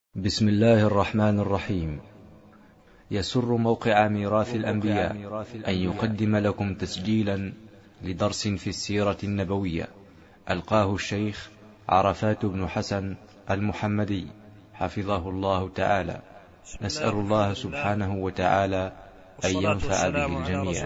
بسم الله الرحمن الرحيم. يسر موقع ميراث الأنبياء أن يقدم لكم تسجيلا لدرس في السيرة النبوية ألقاه الشيخ عرفات بن حسن المحمدي حفظه الله تعالى. نسأل الله سبحانه وتعالى أن ينفع به الجميع.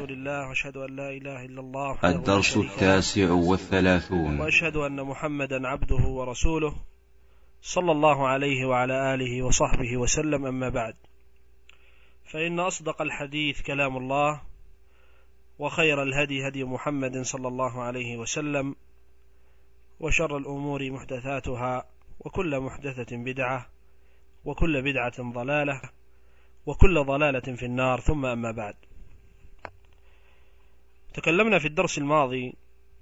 الدرس 39 وأشهد أن محمدا عبده ورسوله صلى الله عليه وعلى آله وصحبه وسلم. أما بعد، فإن أصدق الحديث كلام الله، وخير الهدي هدي محمد صلى الله عليه وسلم، وشر الأمور محدثاتها، وكل محدثة بدعة، وكل بدعة ضلالة، وكل ضلالة في النار. ثم أما بعد، تكلمنا في الدرس الماضي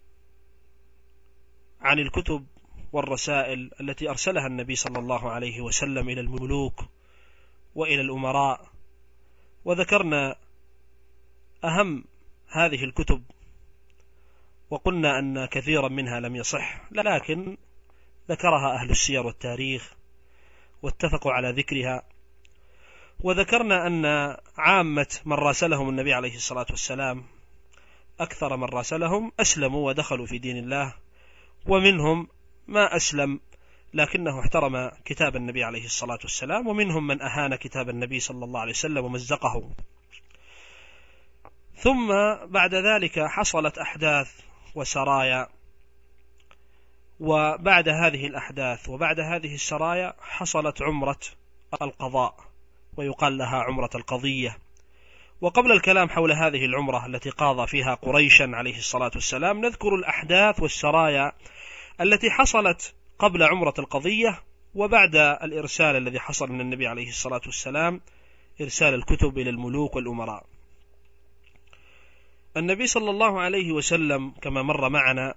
عن الكتب والرسائل التي أرسلها النبي صلى الله عليه وسلم إلى الملوك وإلى الأمراء، وذكرنا أهم هذه الكتب، وقلنا أن كثيرا منها لم يصح، لكن ذكرها أهل السير والتاريخ واتفقوا على ذكرها. وذكرنا أن عامة من راسلهم النبي عليه الصلاة والسلام، أكثر من راسلهم أسلموا ودخلوا في دين الله، ومنهم ما أسلم لكنه احترم كتاب النبي عليه الصلاة والسلام، ومنهم من أهان كتاب النبي صلى الله عليه وسلم ومزقه. ثم بعد ذلك حصلت أحداث وسرايا، وبعد هذه الأحداث وبعد هذه السرايا حصلت عمرة القضاء، ويقال لها عمرة القضية. وقبل الكلام حول هذه العمرة التي قاضى فيها قريشا عليه الصلاة والسلام، نذكر الأحداث والسرايا التي حصلت قبل عمرة القضية وبعد الإرسال الذي حصل من النبي عليه الصلاة والسلام، إرسال الكتب إلى الملوك والأمراء. النبي صلى الله عليه وسلم كما مر معنا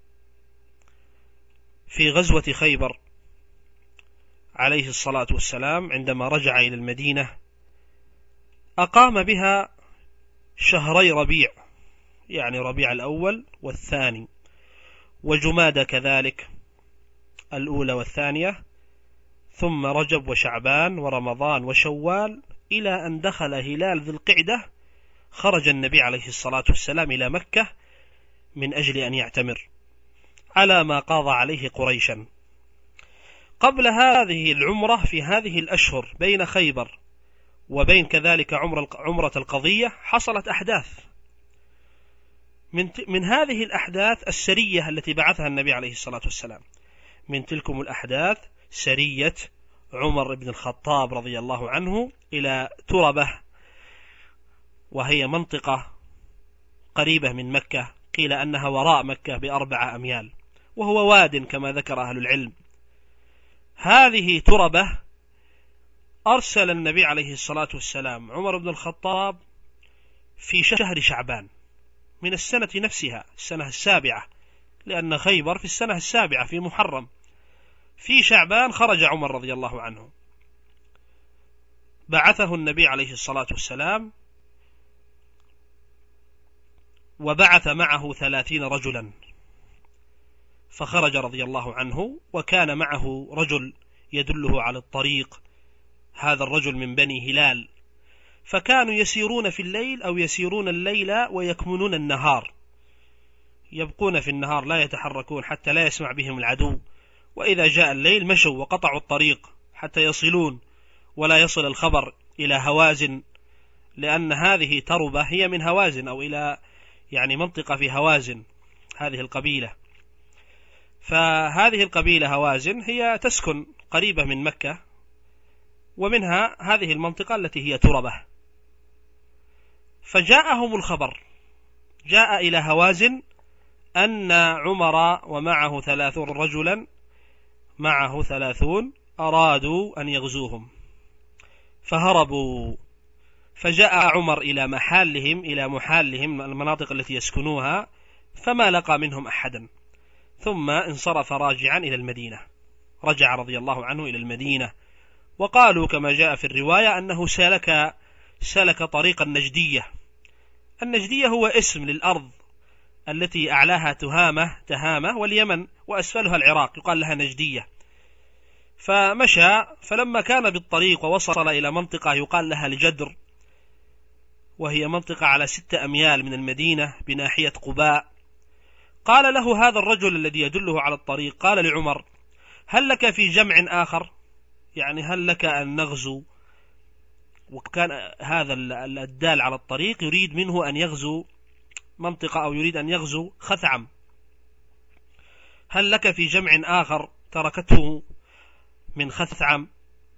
في غزوة خيبر عليه الصلاة والسلام، عندما رجع إلى المدينة أقام بها شهري ربيع، يعني ربيع الأول والثاني، وجمادى كذلك الأولى والثانية، ثم رجب وشعبان ورمضان وشوال، إلى أن دخل هلال ذي القعدة خرج النبي عليه الصلاة والسلام إلى مكة من أجل أن يعتمر على ما قاضى عليه قريشا. قبل هذه العمرة في هذه الأشهر بين خيبر وبين كذلك عمرة القضية حصلت أحداث. من هذه الأحداث السرية التي بعثها النبي عليه الصلاة والسلام. من تلكم الأحداث سرية عمر بن الخطاب رضي الله عنه إلى تربة، وهي منطقة قريبة من مكة، قيل أنها وراء مكة ب4 أميال، وهو واد كما ذكر أهل العلم. هذه تربة أرسل النبي عليه الصلاة والسلام عمر بن الخطاب في شهر شعبان من السنة نفسها، السنة 7، لأن خيبر في السنة 7 في محرم. في شعبان خرج عمر رضي الله عنه، بعثه النبي عليه الصلاة والسلام، وبعث معه 30 رجلا، فخرج رضي الله عنه، وكان معه رجل يدله على الطريق، هذا الرجل من بني هلال، فكانوا يسيرون في الليل أو يسيرون الليل ويكمنون النهار، يبقون في النهار لا يتحركون حتى لا يسمع بهم العدو، وإذا جاء الليل مشوا وقطعوا الطريق حتى يصلون ولا يصل الخبر إلى هوازن، لأن هذه تربة هي من هوازن، أو إلى يعني منطقة في هوازن، هذه القبيلة. فهذه القبيلة هوازن هي تسكن قريبة من مكة، ومنها هذه المنطقة التي هي تربة. فجاءهم الخبر، جاء إلى هوازن أن عمر ومعه 30 رجلا، معه 30 أرادوا أن يغزوهم، فهربوا. فجاء عمر إلى محالهم المناطق التي يسكنوها، فما لقى منهم أحدا، ثم انصرف راجعا إلى المدينة، رجع رضي الله عنه إلى المدينة. وقالوا كما جاء في الرواية أنه سلك طريق النجدية. النجدية هو اسم للأرض التي أعلاها تهامة واليمن، وأسفلها العراق، يقال لها نجدية. فمشى، فلما كان بالطريق ووصل إلى منطقة يقال لها الجدر، وهي منطقة على 6 أميال من المدينة بناحية قباء، قال له هذا الرجل الذي يدله على الطريق، قال لعمر: هل لك في جمع آخر؟ يعني هل لك أن نغزو؟ وكان هذا الدال على الطريق يريد منه أن يغزو منطقة، أو يريد أن يغزو خثعم. هل لك في جمع آخر تركته من خثعم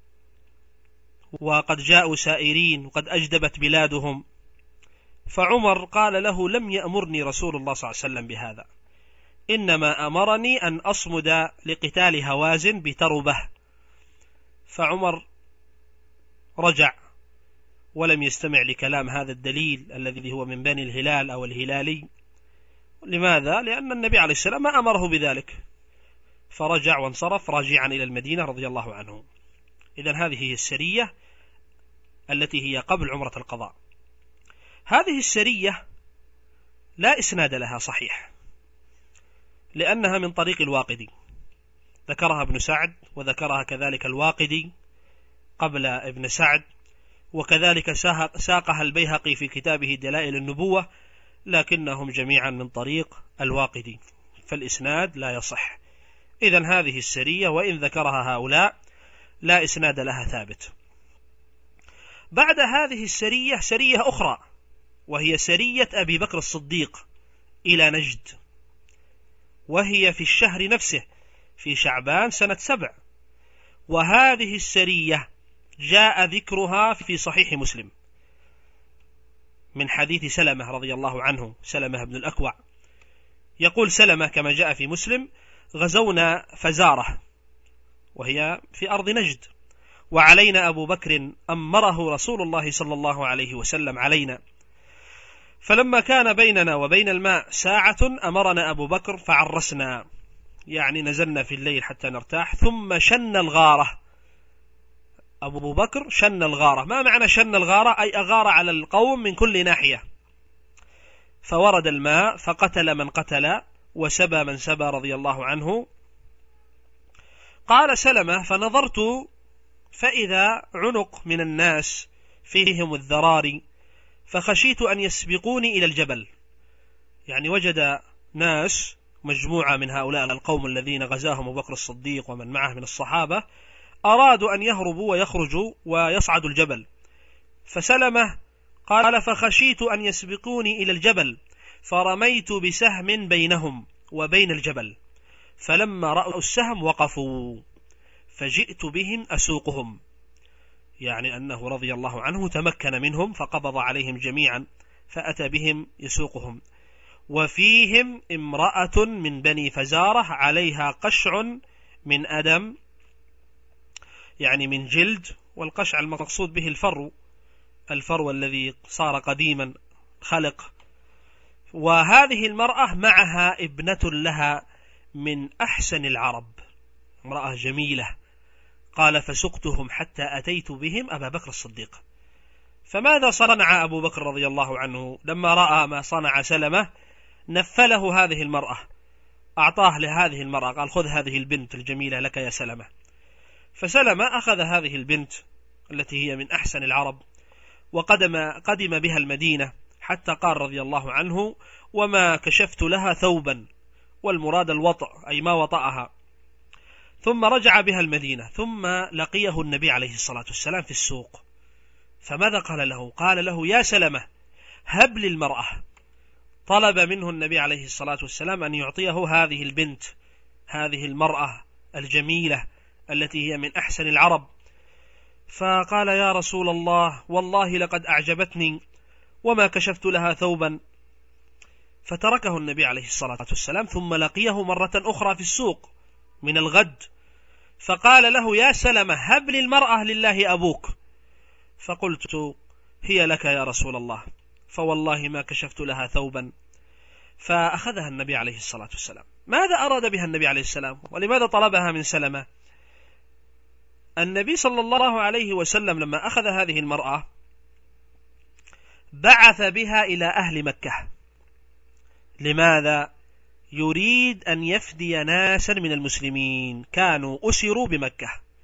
وقد جاءوا سائرين وقد أجدبت بلادهم؟ فعمر قال له: لم يأمرني رسول الله صلى الله عليه وسلم بهذا، إنما أمرني أن أصمد لقتال هوازن بتربة. فعمر رجع ولم يستمع لكلام هذا الدليل الذي هو من بني الهلال أو الهلالي. لماذا؟ لأن النبي عليه السلام ما أمره بذلك، فرجع وانصرف راجعا إلى المدينة رضي الله عنه. إذن هذه هي السرية التي هي قبل عمرة القضاء. هذه السرية لا إسناد لها صحيح، لأنها من طريق الواقدي، ذكرها ابن سعد وذكرها كذلك الواقدي قبل ابن سعد، وكذلك ساقها البيهقي في كتابه دلائل النبوة، لكنهم جميعا من طريق الواقدي، فالإسناد لا يصح. إذن هذه السرية وإن ذكرها هؤلاء لا إسناد لها ثابت. بعد هذه السرية سرية أخرى، وهي سرية أبي بكر الصديق إلى نجد، وهي في الشهر نفسه في شعبان سنة 7. وهذه السرية جاء ذكرها في صحيح مسلم من حديث سلمة رضي الله عنه، سلمة بن الأكوع، يقول سلمة كما جاء في مسلم: غزونا فزارة وهي في أرض نجد، وعلينا أبو بكر أمره رسول الله صلى الله عليه وسلم علينا، فلما كان بيننا وبين الماء ساعة أمرنا أبو بكر فعرسنا، يعني نزلنا في الليل حتى نرتاح، ثم شن الغارة. أبو بكر شن الغارة. ما معنى شن الغارة؟ أي أغار على القوم من كل ناحية، فورد الماء فقتل من قتل وسبى من سبى رضي الله عنه. قال سلمة: فنظرت فإذا عنق من الناس فيهم الذراري، فخشيت أن يسبقوني إلى الجبل. يعني وجد ناس، مجموعة من هؤلاء القوم الذين غزاهم أبو بكر الصديق ومن معه من الصحابة، أرادوا أن يهربوا ويخرجوا ويصعدوا الجبل. فسلمة قال: فخشيت أن يسبقوني إلى الجبل، فرميت بسهم بينهم وبين الجبل، فلما رأوا السهم وقفوا، فجئت بهم أسوقهم، يعني أنه رضي الله عنه تمكن منهم فقبض عليهم جميعا فأتى بهم يسوقهم، وفيهم امرأة من بني فزارة عليها قشع من أدم، يعني من جلد، والقشع المقصود به الفرو الذي صار قديما خلق. وهذه المرأة معها ابنة لها من أحسن العرب، امرأة جميلة. قال: فسقتهم حتى أتيت بهم أبا بكر الصديق. فماذا صنع أبو بكر رضي الله عنه لما رأى ما صنع سلمة؟ نفله هذه المرأة، أعطاه لهذه المرأة، قال: خذ هذه البنت الجميلة لك يا سلمة. فسلمة أخذ هذه البنت التي هي من أحسن العرب وقدم بها المدينة، حتى قال رضي الله عنه: وما كشفت لها ثوبا، والمراد الوطأ أي ما وطأها. ثم رجع بها المدينة، ثم لقيه النبي عليه الصلاة والسلام في السوق. فماذا قال له؟ قال له: يا سلمة هب لي المرأة. طلب منه النبي عليه الصلاة والسلام أن يعطيه هذه البنت، هذه المرأة الجميلة التي هي من أحسن العرب. فقال: يا رسول الله والله لقد أعجبتني وما كشفت لها ثوبا. فتركه النبي عليه الصلاة والسلام، ثم لقيه مرة أخرى في السوق من الغد، فقال له: يا سلمة هب لي المرأة لله أبوك. فقلت: هي لك يا رسول الله، فوالله ما كشفت لها ثوبا. فأخذها النبي عليه الصلاة والسلام. ماذا أراد بها النبي عليه السلام؟ ولماذا طلبها من سلمة؟ النبي صلى الله عليه وسلم لما أخذ هذه المرأة بعث بها إلى أهل مكة. لماذا؟ يريد أن يفدي ناسا من المسلمين كانوا أسروا بمكة،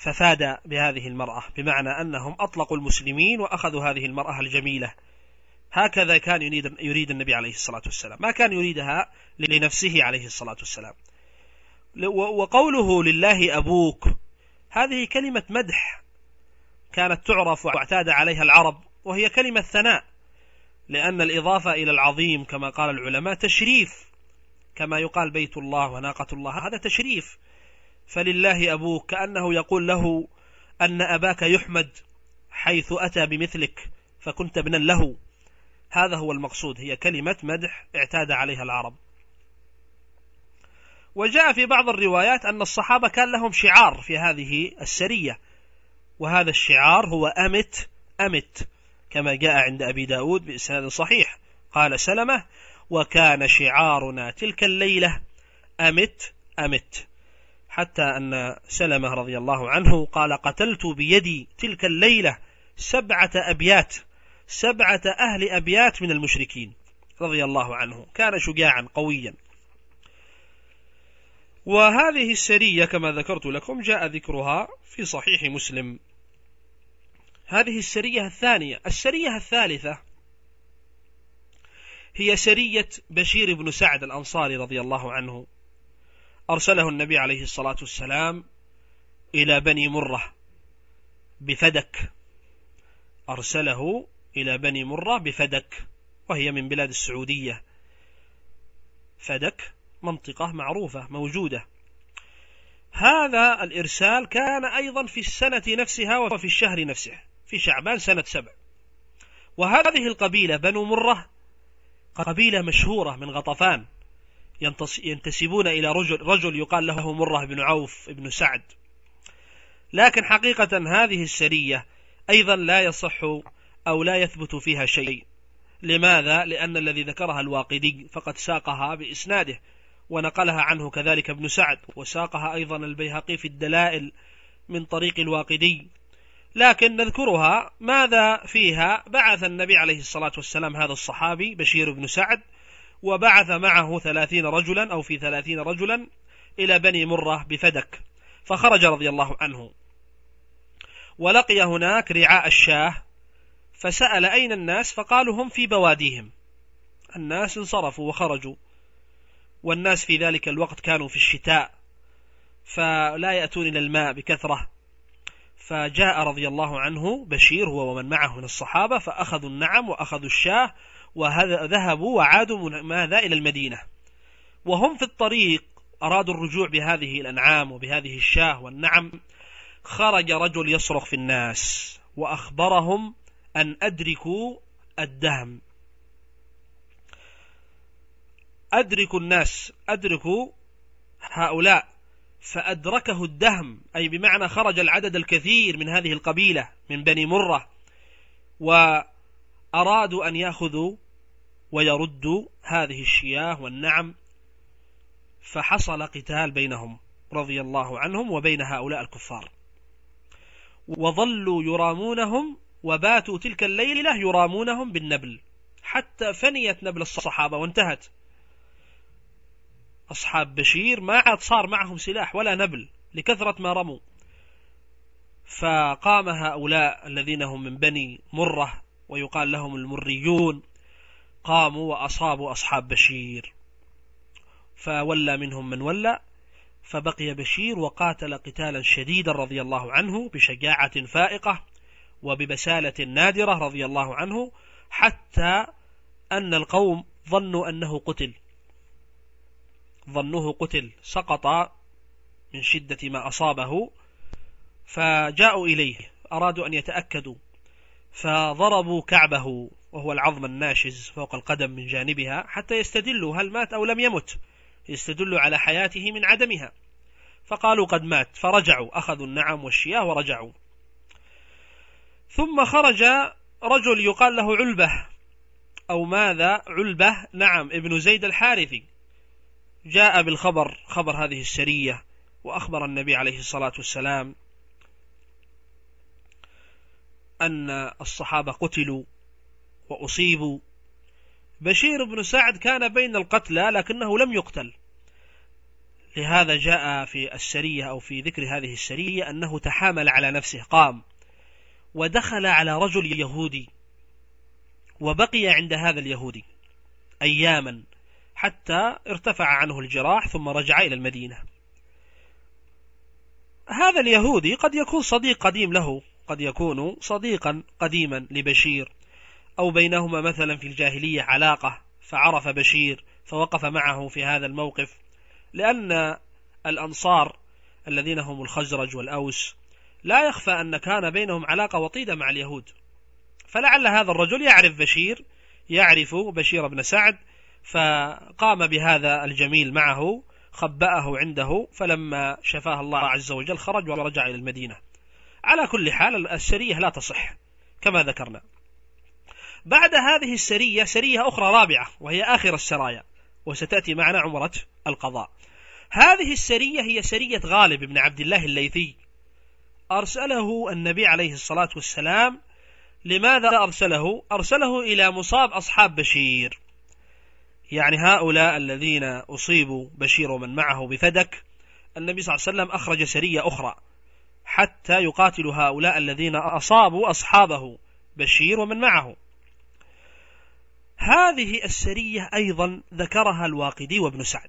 ففاد بهذه المرأة، بمعنى أنهم أطلقوا المسلمين وأخذوا هذه المرأة الجميلة. هكذا كان يريد النبي عليه الصلاة والسلام، ما كان يريدها لنفسه عليه الصلاة والسلام. وقوله لله أبوك هذه كلمة مدح كانت تعرف واعتاد عليها العرب، وهي كلمة ثناء، لأن الإضافة إلى العظيم كما قال العلماء تشريف، كما يقال بيت الله وناقة الله، هذا تشريف. فلله أبوك كأنه يقول له أن أباك يحمد حيث أتى بمثلك فكنت ابنا له. هذا هو المقصود، هي كلمة مدح اعتاد عليها العرب. وجاء في بعض الروايات أن الصحابة كان لهم شعار في هذه السرية، وهذا الشعار هو أمت أمت، كما جاء عند أبي داود بإسناد صحيح. قال سلمة: وكان شعارنا تلك الليلة أمت أمت، حتى أن سلمة رضي الله عنه قال: قتلت بيدي تلك الليلة 7 أبيات، 7 أهل أبيات من المشركين، رضي الله عنه. كان شجاعا قويا. وهذه السرية كما ذكرت لكم جاء ذكرها في صحيح مسلم. هذه السرية الثانية. السرية الثالثة هي سرية بشير بن سعد الأنصاري رضي الله عنه، أرسله النبي عليه الصلاة والسلام إلى بني مرة بفدك، أرسله إلى بني مرة بفدك، وهي من بلاد السعودية. فدك منطقة معروفة موجودة. هذا الإرسال كان أيضا في السنة نفسها وفي الشهر نفسه، في شعبان سنة 7. وهذه القبيلة بنو مرة قبيلة مشهورة من غطفان، ينتسبون إلى رجل يقال له مرة بن عوف بن سعد. لكن حقيقة هذه السرية أيضا لا يصح أو لا يثبت فيها شيء. لماذا؟ لأن الذي ذكرها الواقدي فقد ساقها بإسناده، ونقلها عنه كذلك ابن سعد، وساقها أيضا البيهقي في الدلائل من طريق الواقدي. لكن نذكرها. ماذا فيها؟ بعث النبي عليه الصلاة والسلام هذا الصحابي بشير بن سعد، وبعث معه 30 رجلا أو في 30 رجلا إلى بني مرة بفدك، فخرج رضي الله عنه ولقي هناك رعاء الشاه، فسأل أين الناس؟ فقالوا هم في بواديهم. الناس انصرفوا وخرجوا، والناس في ذلك الوقت كانوا في الشتاء فلا يأتون إلى الماء بكثرة. فجاء رضي الله عنه بشير هو ومن معه من الصحابة، فأخذوا النعم وأخذوا الشاه وذهبوا وعادوا ماذا إلى المدينة. وهم في الطريق أرادوا الرجوع بهذه الأنعام وبهذه الشاه والنعم. خرج رجل يصرخ في الناس وأخبرهم أن أدركوا الدهم، أدركوا الناس، أدركوا هؤلاء. فأدركه الدهم، أي بمعنى خرج العدد الكثير من هذه القبيلة من بني مرة، وأرادوا أن يأخذوا ويردوا هذه الشياه والنعم. فحصل قتال بينهم رضي الله عنهم وبين هؤلاء الكفار، وظلوا يرامونهم، وباتوا تلك الليلة يرامونهم بالنبل حتى فنيت نبل الصحابة وانتهت. أصحاب بشير ما عاد صار معهم سلاح ولا نبل لكثرة ما رموا. فقام هؤلاء الذين هم من بني مرة ويقال لهم المريون، قاموا وأصابوا أصحاب بشير، فولى منهم من ولى، فبقي بشير وقاتل قتالا شديدا رضي الله عنه بشجاعة فائقة وببسالة نادرة رضي الله عنه، حتى أن القوم ظنوا أنه قتل، ظنوه قتل، سقط من شدة ما أصابه. فجاءوا إليه أرادوا أن يتأكدوا، فضربوا كعبه وهو العظم الناشز فوق القدم من جانبها حتى يستدلوا هل مات أو لم يمت، يستدلوا على حياته من عدمها. فقالوا قد مات، فرجعوا، أخذوا النعم والشياه ورجعوا. ثم خرج رجل يقال له علبة أو ماذا علبة، نعم، ابن زيد الحارثي، جاء بالخبر، خبر هذه السرية، وأخبر النبي عليه الصلاة والسلام أن الصحابة قتلوا وأصيبوا. بشير بن سعد كان بين القتلى لكنه لم يقتل، لهذا جاء في السرية أو في ذكر هذه السرية أنه تحامل على نفسه، قام ودخل على رجل يهودي وبقي عند هذا اليهودي أياما حتى ارتفع عنه الجراح ثم رجع إلى المدينة. هذا اليهودي قد يكون صديق قديم له، قد يكون صديقا قديما لبشير، أو بينهما مثلا في الجاهلية علاقة فعرف بشير فوقف معه في هذا الموقف، لأن الأنصار الذين هم الخزرج والأوس لا يخفى أن كان بينهم علاقة وطيدة مع اليهود، فلعل هذا الرجل يعرف بشير، يعرف بشير بن سعد، فقام بهذا الجميل معه، خبأه عنده، فلما شفاه الله عز وجل خرج ورجع إلى المدينة. على كل حال السرية لا تصح كما ذكرنا. بعد هذه السرية سرية أخرى رابعة وهي آخر السرايا، وستأتي معنا عمرة القضاء. هذه السرية هي سرية غالب بن عبد الله الليثي، أرسله النبي عليه الصلاة والسلام. لماذا أرسله؟ أرسله إلى مصاب أصحاب بشير، يعني هؤلاء الذين أصيبوا بشير ومن معه بفدك. النبي صلى الله عليه وسلم أخرج سرية أخرى حتى يقاتلوا هؤلاء الذين أصابوا أصحابه بشير ومن معه. هذه السرية أيضا ذكرها الواقدي وابن سعد،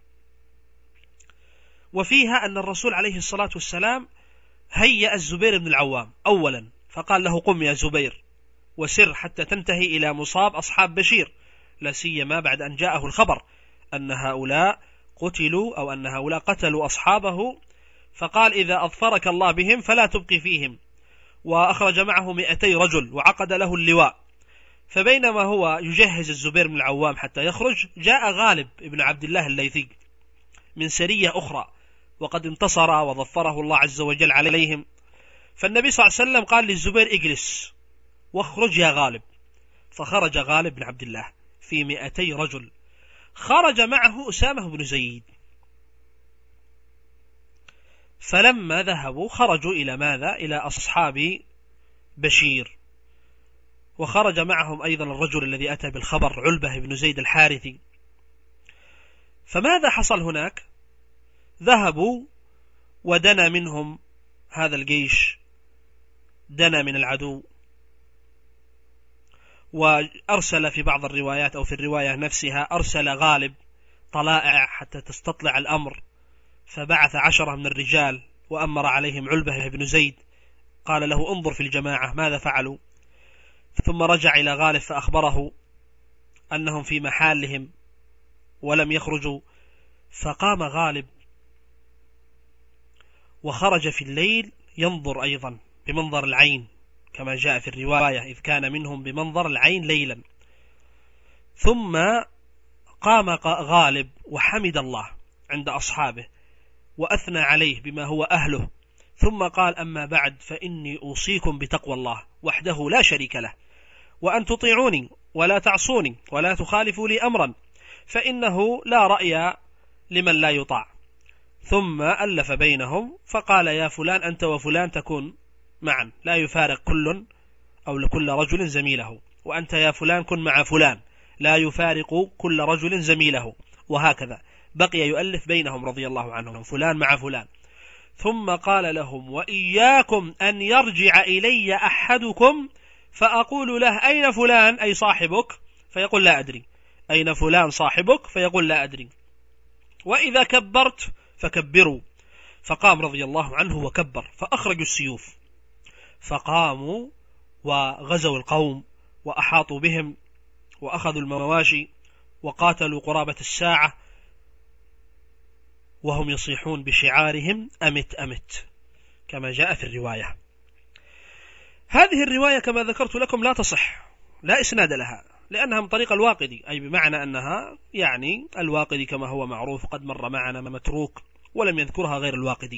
وفيها أن الرسول عليه الصلاة والسلام هيأ الزبير بن العوام أولا، فقال له: قم يا زبير وسر حتى تنتهي إلى مصاب أصحاب بشير، لا سيما بعد أن جاءه الخبر أن هؤلاء قتلوا أو أن هؤلاء قتلوا أصحابه، فقال: إذا أظفرك الله بهم فلا تبقي فيهم. وأخرج معه 200 رجل وعقد له اللواء. فبينما هو يجهز الزبير بن العوام حتى يخرج، جاء غالب ابن عبد الله الليثي من سرية أخرى وقد انتصر وظفره الله عز وجل عليهم. فالنبي صلى الله عليه وسلم قال للزبير: اجلس واخرج يا غالب. فخرج غالب بن عبد الله في 200 رجل، خرج معه أسامة بن زيد. فلما ذهبوا خرجوا إلى ماذا؟ إلى أصحاب بشير، وخرج معهم أيضا الرجل الذي أتى بالخبر علبة بن زيد الحارثي. فماذا حصل هناك؟ ذهبوا ودنا منهم هذا الجيش، دنا من العدو، وأرسل في بعض الروايات أو في الرواية نفسها أرسل غالب طلائع حتى تستطلع الأمر، فبعث 10 من الرجال وأمر عليهم علبة بن زيد، قال له: انظر في الجماعة ماذا فعلوا. ثم رجع إلى غالب فأخبره أنهم في محالهم ولم يخرجوا. فقام غالب وخرج في الليل ينظر أيضا بمنظر العين كما جاء في الرواية، إذ كان منهم بمنظر العين ليلا. ثم قام غالب وحمد الله عند أصحابه وأثنى عليه بما هو أهله، ثم قال: أما بعد فإني أوصيكم بتقوى الله وحده لا شريك له، وأن تطيعوني ولا تعصوني ولا تخالفوا لي أمرا، فإنه لا رأي لمن لا يطاع. ثم ألف بينهم فقال: يا فلان أنت وفلان تكون معا، لا يفارق كل أو لكل رجل زميله، وأنت يا فلان كن مع فلان، لا يفارق كل رجل زميله، وهكذا بقي يؤلف بينهم رضي الله عنهم، فلان مع فلان. ثم قال لهم: وإياكم أن يرجع إلي أحدكم فأقول له: أين فلان أي صاحبك؟ فيقول: لا أدري. أين فلان صاحبك؟ فيقول: لا أدري. وإذا كبرت فكبروا. فقام رضي الله عنه وكبر، فأخرجوا السيوف، فقاموا وغزوا القوم وأحاطوا بهم وأخذوا المواشي وقاتلوا قرابة الساعة وهم يصيحون بشعارهم: أمت أمت، كما جاء في الرواية. هذه الرواية كما ذكرت لكم لا تصح، لا إسناد لها، لأنها من طريق الواقدي، أي بمعنى أنها يعني الواقدي كما هو معروف قد مر معنا متروك ولم يذكرها غير الواقدي.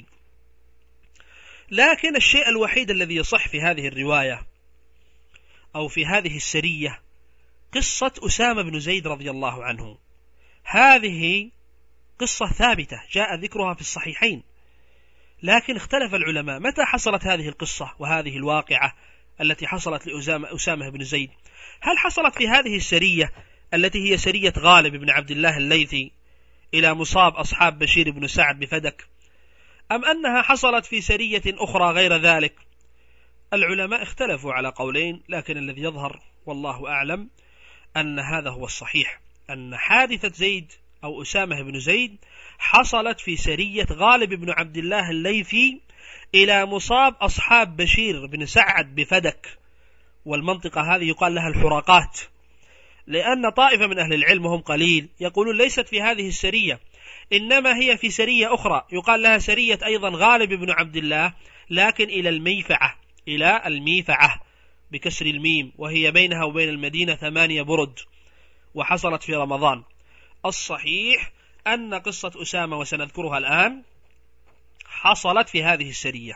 لكن الشيء الوحيد الذي يصح في هذه الرواية أو في هذه السرية قصة أسامة بن زيد رضي الله عنه. هذه قصة ثابتة جاء ذكرها في الصحيحين، لكن اختلف العلماء متى حصلت هذه القصة وهذه الواقعة التي حصلت لأسامة بن زيد. هل حصلت في هذه السرية التي هي سرية غالب بن عبد الله الليثي إلى مصاب أصحاب بشير بن سعد بفدك، أم أنها حصلت في سرية أخرى غير ذلك؟ العلماء اختلفوا على قولين، لكن الذي يظهر والله أعلم أن هذا هو الصحيح، أن حادثة زيد أو أسامة بن زيد حصلت في سرية غالب بن عبد الله الليثي إلى مصاب أصحاب بشير بن سعد بفدك، والمنطقة هذه يقال لها الحرقات، لأن طائفة من أهل العلم وهم قليل يقولون ليست في هذه السرية، إنما هي في سرية أخرى يقال لها سرية أيضا غالب بن عبد الله، لكن إلى الميفعة بكسر الميم، وهي بينها وبين المدينة 8 برد، وحصلت في رمضان. الصحيح أن قصة أسامة وسنذكرها الآن حصلت في هذه السرية،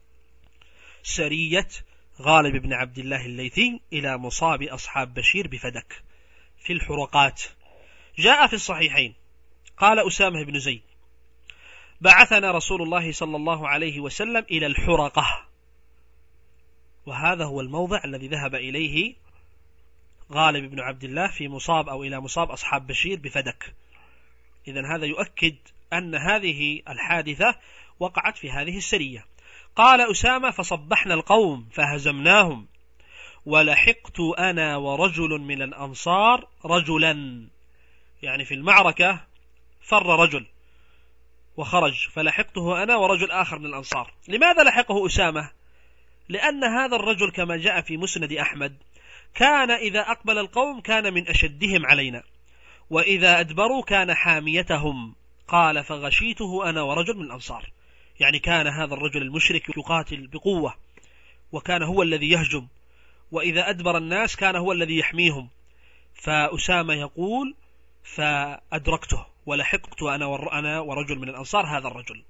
سرية غالب بن عبد الله الليثي إلى مصاب أصحاب بشير بفدك في الحرقات. جاء في الصحيحين قال أسامة بن زيد: بعثنا رسول الله صلى الله عليه وسلم إلى الحرقة، وهذا هو الموضع الذي ذهب إليه غالب بن عبد الله في مصاب أو إلى مصاب أصحاب بشير بفدك. إذن هذا يؤكد أن هذه الحادثة وقعت في هذه السرية. قال أسامة: فصبحنا القوم فهزمناهم، ولحقت أنا ورجل من الأنصار رجلا، يعني في المعركة فر رجل وخرج، فلحقته أنا ورجل آخر من الأنصار. لماذا لحقه أسامة؟ لأن هذا الرجل كما جاء في مسند أحمد كان إذا أقبل القوم كان من أشدهم علينا، وإذا أدبروا كان حاميتهم. قال: فغشيته أنا ورجل من الأنصار، يعني كان هذا الرجل المشرك يقاتل بقوة، وكان هو الذي يهجم، وإذا أدبر الناس كان هو الذي يحميهم. فأسامة يقول: فأدركته ولحقت أنا ورجل من الأنصار هذا الرجل.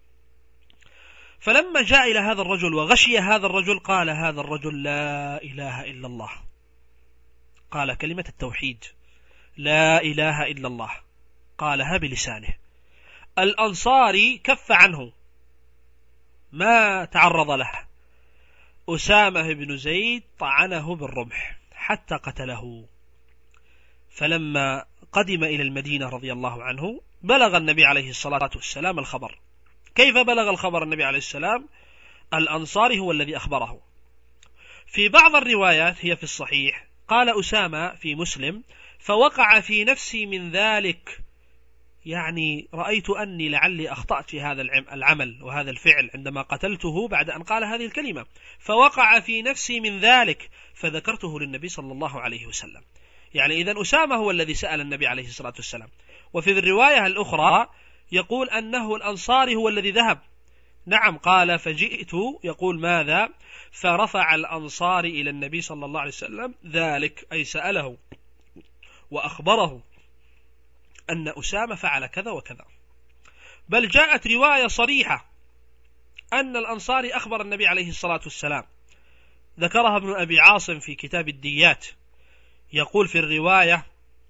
فلما جاء إلى هذا الرجل وغشي هذا الرجل قال هذا الرجل: لا إله إلا الله، قال كلمة التوحيد: لا إله إلا الله، قالها بلسانه. الأنصاري كف عنه ما تعرض له. أسامة بن زيد طعنه بالرمح حتى قتله. فلما قدم إلى المدينة رضي الله عنه بلغ النبي عليه الصلاة والسلام الخبر. كيف بلغ الخبر النبي عليه السلام؟ الأنصاري هو الذي أخبره. في بعض الروايات هي في الصحيح قال أسامة في مسلم: فوقع في نفسي من ذلك، يعني رأيت أني لعلي أخطأت في هذا العمل وهذا الفعل عندما قتلته بعد أن قال هذه الكلمة، فوقع في نفسي من ذلك فذكرته للنبي صلى الله عليه وسلم. يعني إذن أسامة هو الذي سأل النبي عليه الصلاة والسلام. وفي الرواية الأخرى يقول أنه الأنصاري هو الذي ذهب. نعم، قال: فجئت، يقول ماذا؟ فرفع الأنصاري إلى النبي صلى الله عليه وسلم ذلك، أي سأله وأخبره أن أسامة فعل كذا وكذا. بل جاءت رواية صريحة أن الأنصاري أخبر النبي عليه الصلاة والسلام، ذكرها ابن أبي عاصم في كتاب الديات. يقول في الرواية: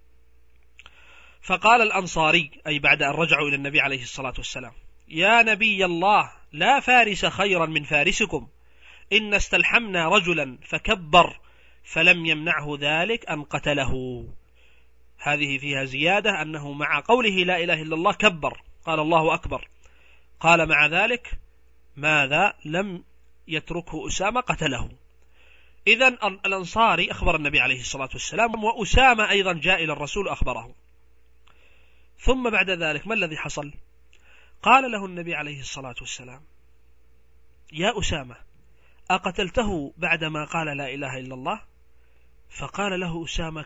فقال الأنصاري، أي بعد أن رجعوا إلى النبي عليه الصلاة والسلام: يا نبي الله، لا فارس خيرا من فارسكم، إن استلحمنا رجلا فكبر فلم يمنعه ذلك أن قتله. هذه فيها زيادة أنه مع قوله لا إله إلا الله كبر، قال الله أكبر، قال مع ذلك ماذا؟ لم يتركه أسامة، قتله. إذن الأنصاري أخبر النبي عليه الصلاة والسلام، وأسامة أيضا جاء إلى الرسول أخبره. ثم بعد ذلك ما الذي حصل؟ قال له النبي عليه الصلاة والسلام: يا أسامة، أقتلته بعدما قال لا إله إلا الله؟ فقال له أسامة: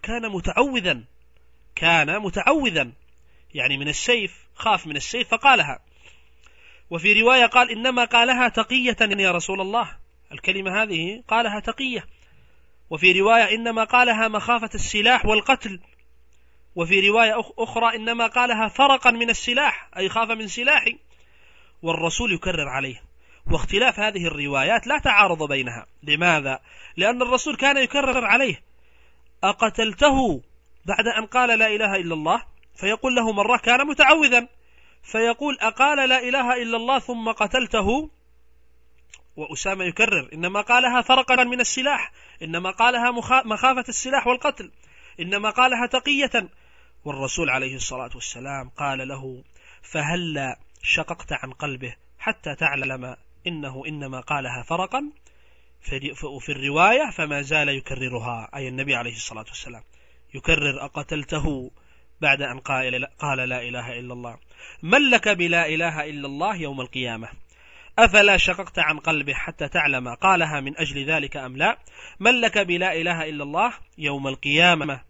كان متعوذا يعني من السيف، خاف من السيف فقالها. وفي رواية قال: إنما قالها تقية يا رسول الله، الكلمة هذه قالها تقية. وفي رواية: إنما قالها مخافة السلاح والقتل. وفي رواية أخرى: إنما قالها فرقا من السلاح، أي خاف من سلاحي. والرسول يكرر عليه. واختلاف هذه الروايات لا تعارض بينها. لماذا؟ لأن الرسول كان يكرر عليه: أقتلته بعد أن قال لا إله إلا الله؟ فيقول له مرة كان متعوذا، فيقول: أقال لا إله إلا الله ثم قتلته؟ وأسامة يكرر: إنما قالها فرقا من السلاح، إنما قالها مخافة السلاح والقتل، إنما قالها تقية. والرسول عليه الصلاة والسلام قال له: فهلا شققت عن قلبه حتى تعلم إنه إنما قالها فرقا، في الرواية فما زال يكررها، أي النبي عليه الصلاة والسلام يكرر: أقتلته بعد أن قال لا إله إلا الله، من لك بلا إله إلا الله يوم القيامة، أفلا شققت عن قلبه حتى تعلم قالها من أجل ذلك أم لا، من لك بلا إله إلا الله يوم القيامة.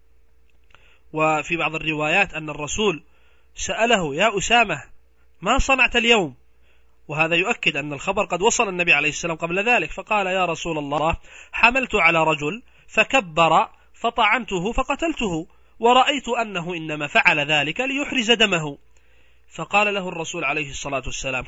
وفي بعض الروايات أن الرسول سأله: يا أسامة ما صنعت اليوم؟ وهذا يؤكد أن الخبر قد وصل النبي عليه السلام قبل ذلك، فقال: يا رسول الله حملت على رجل فكبر فطعنته فقتلته، ورأيت أنه إنما فعل ذلك ليحرز دمه. فقال له الرسول عليه الصلاة والسلام: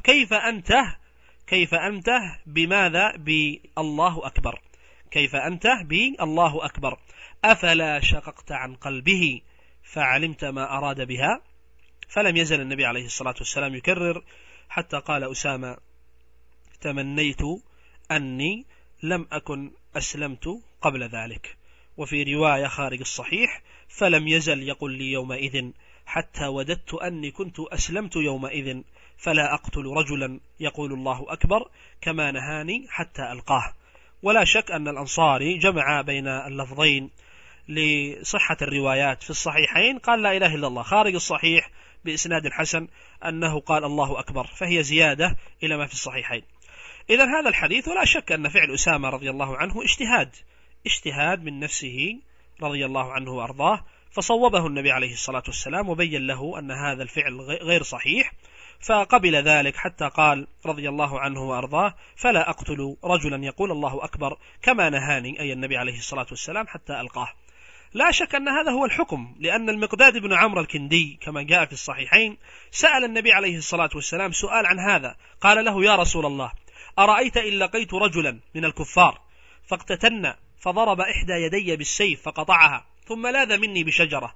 كيف أنت بماذا؟ بالله أكبر، كيف أنت بالله أكبر، أفلا شققت عن قلبه فعلمت ما أراد بها؟ فلم يزل النبي عليه الصلاة والسلام يكرر حتى قال أسامة: تمنيت أني لم أكن أسلمت قبل ذلك. وفي رواية خارج الصحيح: فلم يزل يقول لي يومئذ حتى وددت أني كنت أسلمت يومئذ، فلا أقتل رجلا يقول الله أكبر كما نهاني حتى ألقاه. ولا شك أن الأنصاري جمع بين اللفظين لصحة الروايات. في الصحيحين قال لا إله إلا الله، خارج الصحيح بإسناد حسن أنه قال الله أكبر، فهي زيادة إلى ما في الصحيحين. إذن هذا الحديث ولا شك أن فعل أسامة رضي الله عنه اجتهاد من نفسه رضي الله عنه وأرضاه، فصوبه النبي عليه الصلاة والسلام وبين له أن هذا الفعل غير صحيح، فقبل ذلك حتى قال رضي الله عنه وأرضاه: فلا أقتل رجلا يقول الله أكبر كما نهاني، أي النبي عليه الصلاة والسلام، حتى ألقاه. لا شك أن هذا هو الحكم، لأن المقداد بن عمرو الكندي كما جاء في الصحيحين سأل النبي عليه الصلاة والسلام سؤال عن هذا، قال له: يا رسول الله أرأيت إن لقيت رجلا من الكفار فاقتتلنا فضرب إحدى يدي بالسيف فقطعها ثم لاذ مني بشجرة،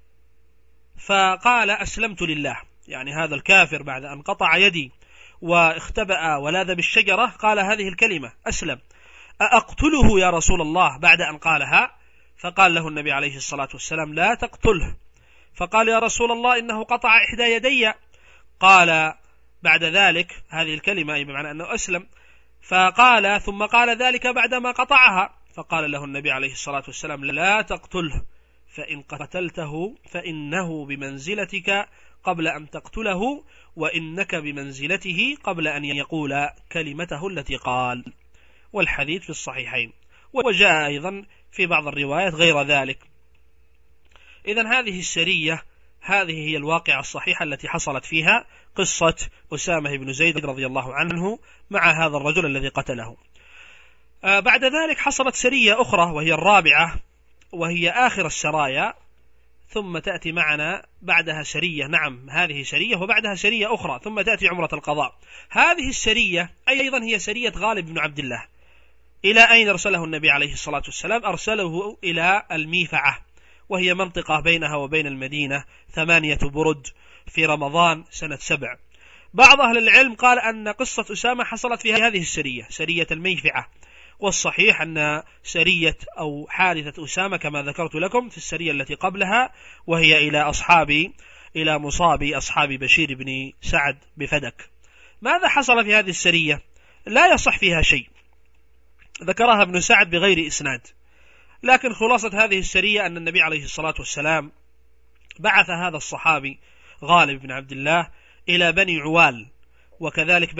فقال أسلمت لله، يعني هذا الكافر بعد أن قطع يدي واختبأ ولاذ بالشجرة قال هذه الكلمة أسلم، أقتله يا رسول الله بعد أن قالها؟ فقال له النبي عليه الصلاة والسلام: لا تقتله. فقال: يا رسول الله إنه قطع إحدى يدي. قال بعد ذلك هذه الكلمة أي بمعنى أنه أسلم، فقال ثم قال ذلك بعدما قطعها، فقال له النبي عليه الصلاة والسلام: لا تقتله، فإن قتلته فإنه بمنزلتك قبل أن تقتله، وإنك بمنزلته قبل أن يقول كلمته التي قال. والحديث في الصحيحين، وجاء أيضا في بعض الروايات غير ذلك. إذن هذه السرية هذه هي الواقعة الصحيحة التي حصلت فيها قصة أسامة بن زيد رضي الله عنه مع هذا الرجل الذي قتله. بعد ذلك حصلت سرية أخرى وهي الرابعة، وهي آخر السرايا، ثم تأتي معنا بعدها سرية، نعم هذه سرية وبعدها سرية أخرى، ثم تأتي عمرة القضاء. هذه السرية أيضا هي سرية غالب بن عبد الله. إلى أين أرسله النبي عليه الصلاة والسلام؟ أرسله إلى الميفعة، وهي منطقة بينها وبين المدينة 8 برد، في رمضان سنة 7. بعض أهل العلم قال أن قصة أسامة حصلت في هذه السرية، سرية الميفعة، والصحيح أن سرية أو حادثة أسامة كما ذكرت لكم في السرية التي قبلها، وهي إلى مصاب أصحاب بشير بن سعد بفدك. ماذا حصل في هذه السرية؟ لا يصح فيها شيء، ذكرها ابن سعد بغير إسناد، لكن خلاصة هذه السرية أن النبي عليه الصلاة والسلام بعث هذا الصحابي غالب بن عبد الله إلى بني عوال، وكذلك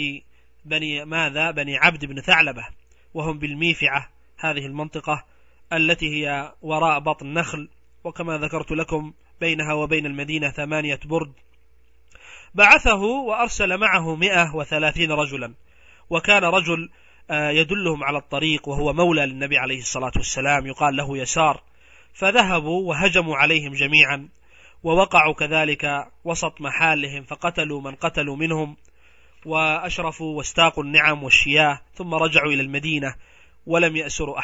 بني عبد بن ثعلبة، وهم بالميفعة، هذه المنطقة التي هي وراء بطن نخل، وكما ذكرت لكم بينها وبين المدينة 8 برد. بعثه وأرسل معه 130 رجلا، وكان رجل يدلهم على الطريق وهو مولى للنبي عليه الصلاة والسلام يقال له يسار، فذهبوا وهجموا عليهم جميعا، ووقعوا كذلك وسط محالهم، فقتلوا من قتلوا منهم، وأشرفوا واستاقوا النعم والشياه، ثم رجعوا إلى المدينة ولم يأسروا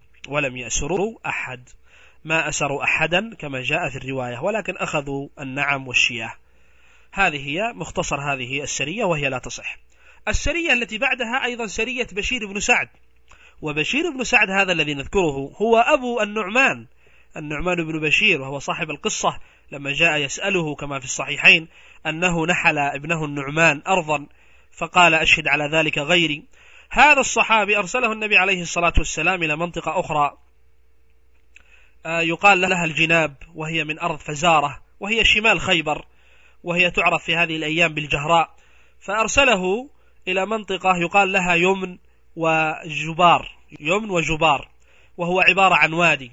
أحد، ما أسروا أحدا كما جاء في الرواية، ولكن أخذوا النعم والشياه. هذه هي مختصر هذه السرية، وهي لا تصح. السرية التي بعدها أيضا سرية بشير بن سعد، وبشير بن سعد هذا الذي نذكره هو أبو النعمان النعمان بن بشير وهو صاحب القصة لما جاء يسأله كما في الصحيحين أنه نحل ابنه النعمان أرضا فقال أشهد على ذلك غيري. هذا الصحابي أرسله النبي عليه الصلاة والسلام إلى منطقة أخرى يقال لها الجناب، وهي من أرض فزارة، وهي شمال خيبر، وهي تعرف في هذه الأيام بالجهراء. فأرسله إلى منطقة يقال لها يمن وجبار، وهو عبارة عن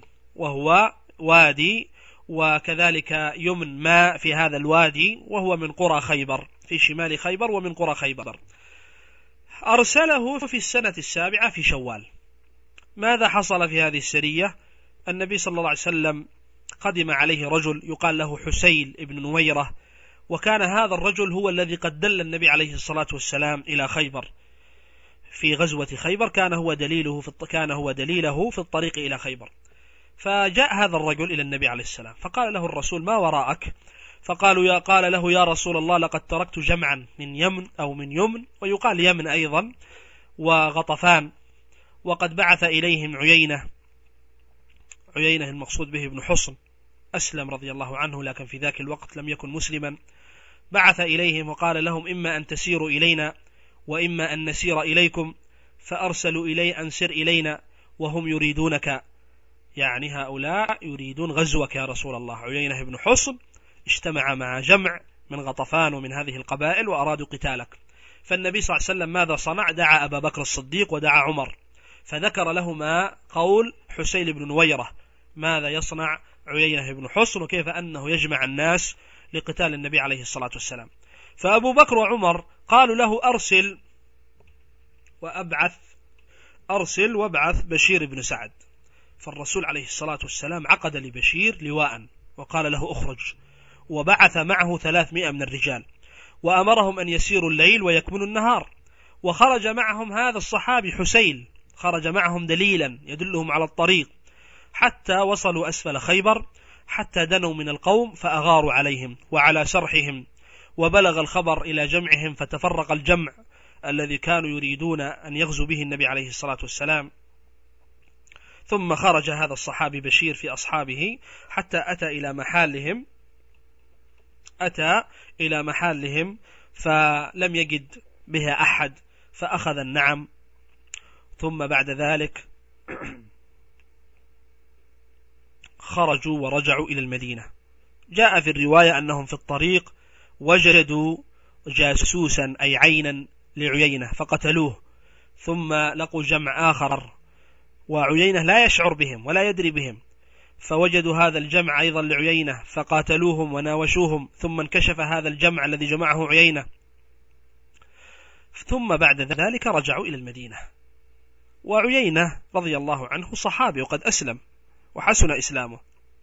وادي، وكذلك يمن ماء في هذا الوادي، وهو من قرى خيبر، في شمال خيبر ومن قرى خيبر. أرسله في السنة 7 في شوال. ماذا حصل في هذه السرية؟ النبي صلى الله عليه وسلم قدم عليه رجل يقال له حسيل ابن نويرة، وكان هذا الرجل هو الذي قد دل النبي عليه الصلاة والسلام إلى خيبر في غزوة خيبر، كان هو دليله في الطريق إلى خيبر. فجاء هذا الرجل إلى النبي عليه السلام فقال له الرسول: ما وراءك؟ قال له: يا رسول الله، لقد تركت جمعا من يمن ويقال يمن أيضا وغطفان، وقد بعث إليهم عيينة المقصود به ابن حصن، أسلم رضي الله عنه لكن في ذاك الوقت لم يكن مسلما. بعث إليهم وقال لهم: إما أن تسيروا إلينا وإما أن نسير إليكم. فأرسلوا أن سر إلينا وهم يريدونك، يعني هؤلاء يريدون غزوك يا رسول الله. عيينة بن حصن اجتمع مع جمع من غطفان ومن هذه القبائل وأرادوا قتالك. فالنبي صلى الله عليه وسلم ماذا صنع؟ دعا أبا بكر الصديق ودعا عمر، فذكر لهما قول حسين بن نويرة ماذا يصنع عيينة بن حصن وكيف أنه يجمع الناس لقتال النبي عليه الصلاة والسلام. فأبو بكر وعمر قالوا له: أرسل وابعث بشير بن سعد. فالرسول عليه الصلاة والسلام عقد لبشير لواء وقال له: أخرج، وبعث معه 300 من الرجال وأمرهم أن يسيروا الليل ويكمنوا النهار. وخرج معهم هذا الصحابي حسين، خرج معهم دليلا يدلهم على الطريق، حتى وصلوا أسفل خيبر، حتى دنوا من القوم فأغاروا عليهم وعلى سرحهم، وبلغ الخبر إلى جمعهم، فتفرق الجمع الذي كانوا يريدون أن يغزوا به النبي عليه الصلاة والسلام. ثم خرج هذا الصحابي بشير في أصحابه حتى أتى إلى محلهم فلم يجد بها أحد، فأخذ النعم. ثم بعد ذلك خرجوا ورجعوا إلى المدينة. جاء في الرواية أنهم في الطريق وجدوا جاسوسا أي عينا لعيينة فقتلوه، ثم لقوا جمع آخر وعيينة لا يشعر بهم ولا يدري بهم، فوجدوا هذا الجمع أيضا لعيينة فقاتلوهم وناوشوهم، ثم انكشف هذا الجمع الذي جمعه عيينة. ثم بعد ذلك رجعوا إلى المدينة. وعيينة رضي الله عنه صحابي وقد أسلم وحسن إسلامه.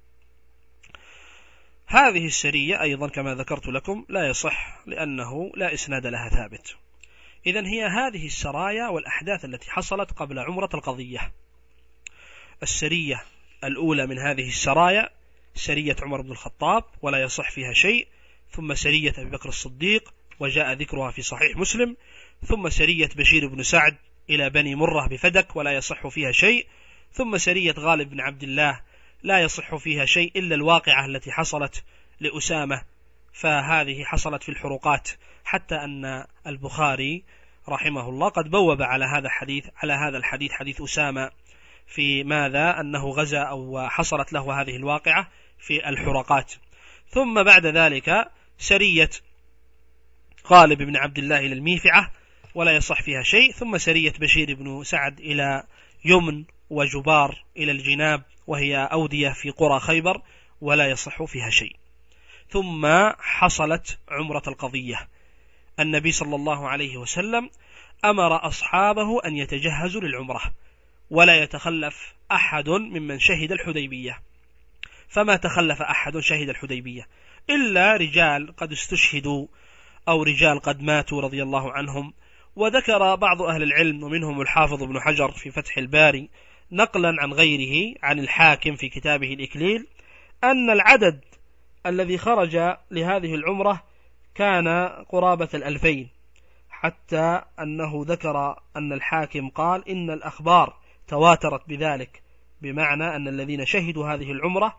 هذه السرية أيضا كما ذكرت لكم لا يصح لأنه لا إسناد لها ثابت. إذن هي هذه السرايا والأحداث التي حصلت قبل عمرة القضية. السرية الأولى من هذه السرايا سرية عمر بن الخطاب ولا يصح فيها شيء، ثم سرية أبي بكر الصديق وجاء ذكرها في صحيح مسلم، ثم سرية بشير بن سعد إلى بني مرة بفدك ولا يصح فيها شيء، ثم سرية غالب بن عبد الله لا يصح فيها شيء إلا الواقعة التي حصلت لأسامة، فهذه حصلت في الحروقات، حتى أن البخاري رحمه الله قد بوب على هذا الحديث حديث أسامة في ماذا أنه غزا أو حصلت له هذه الواقعة في الحروقات. ثم بعد ذلك سرية غالب بن عبد الله إلى الميفعة ولا يصح فيها شيء، ثم سرية بشير بن سعد إلى يمن وجبار إلى الجناب وهي أودية في قرى خيبر ولا يصح فيها شيء. ثم حصلت عمرة القضية. النبي صلى الله عليه وسلم أمر أصحابه أن يتجهزوا للعمرة ولا يتخلف أحد ممن شهد الحديبية، فما تخلف أحد شهد الحديبية إلا رجال قد استشهدوا أو رجال قد ماتوا رضي الله عنهم. وذكر بعض أهل العلم ومنهم الحافظ ابن حجر في فتح الباري نقلا عن غيره عن الحاكم في كتابه الإكليل أن العدد الذي خرج لهذه العمرة كان قرابة 2000، حتى أنه ذكر أن الحاكم قال إن الأخبار تواترت بذلك بمعنى أن الذين شهدوا هذه العمرة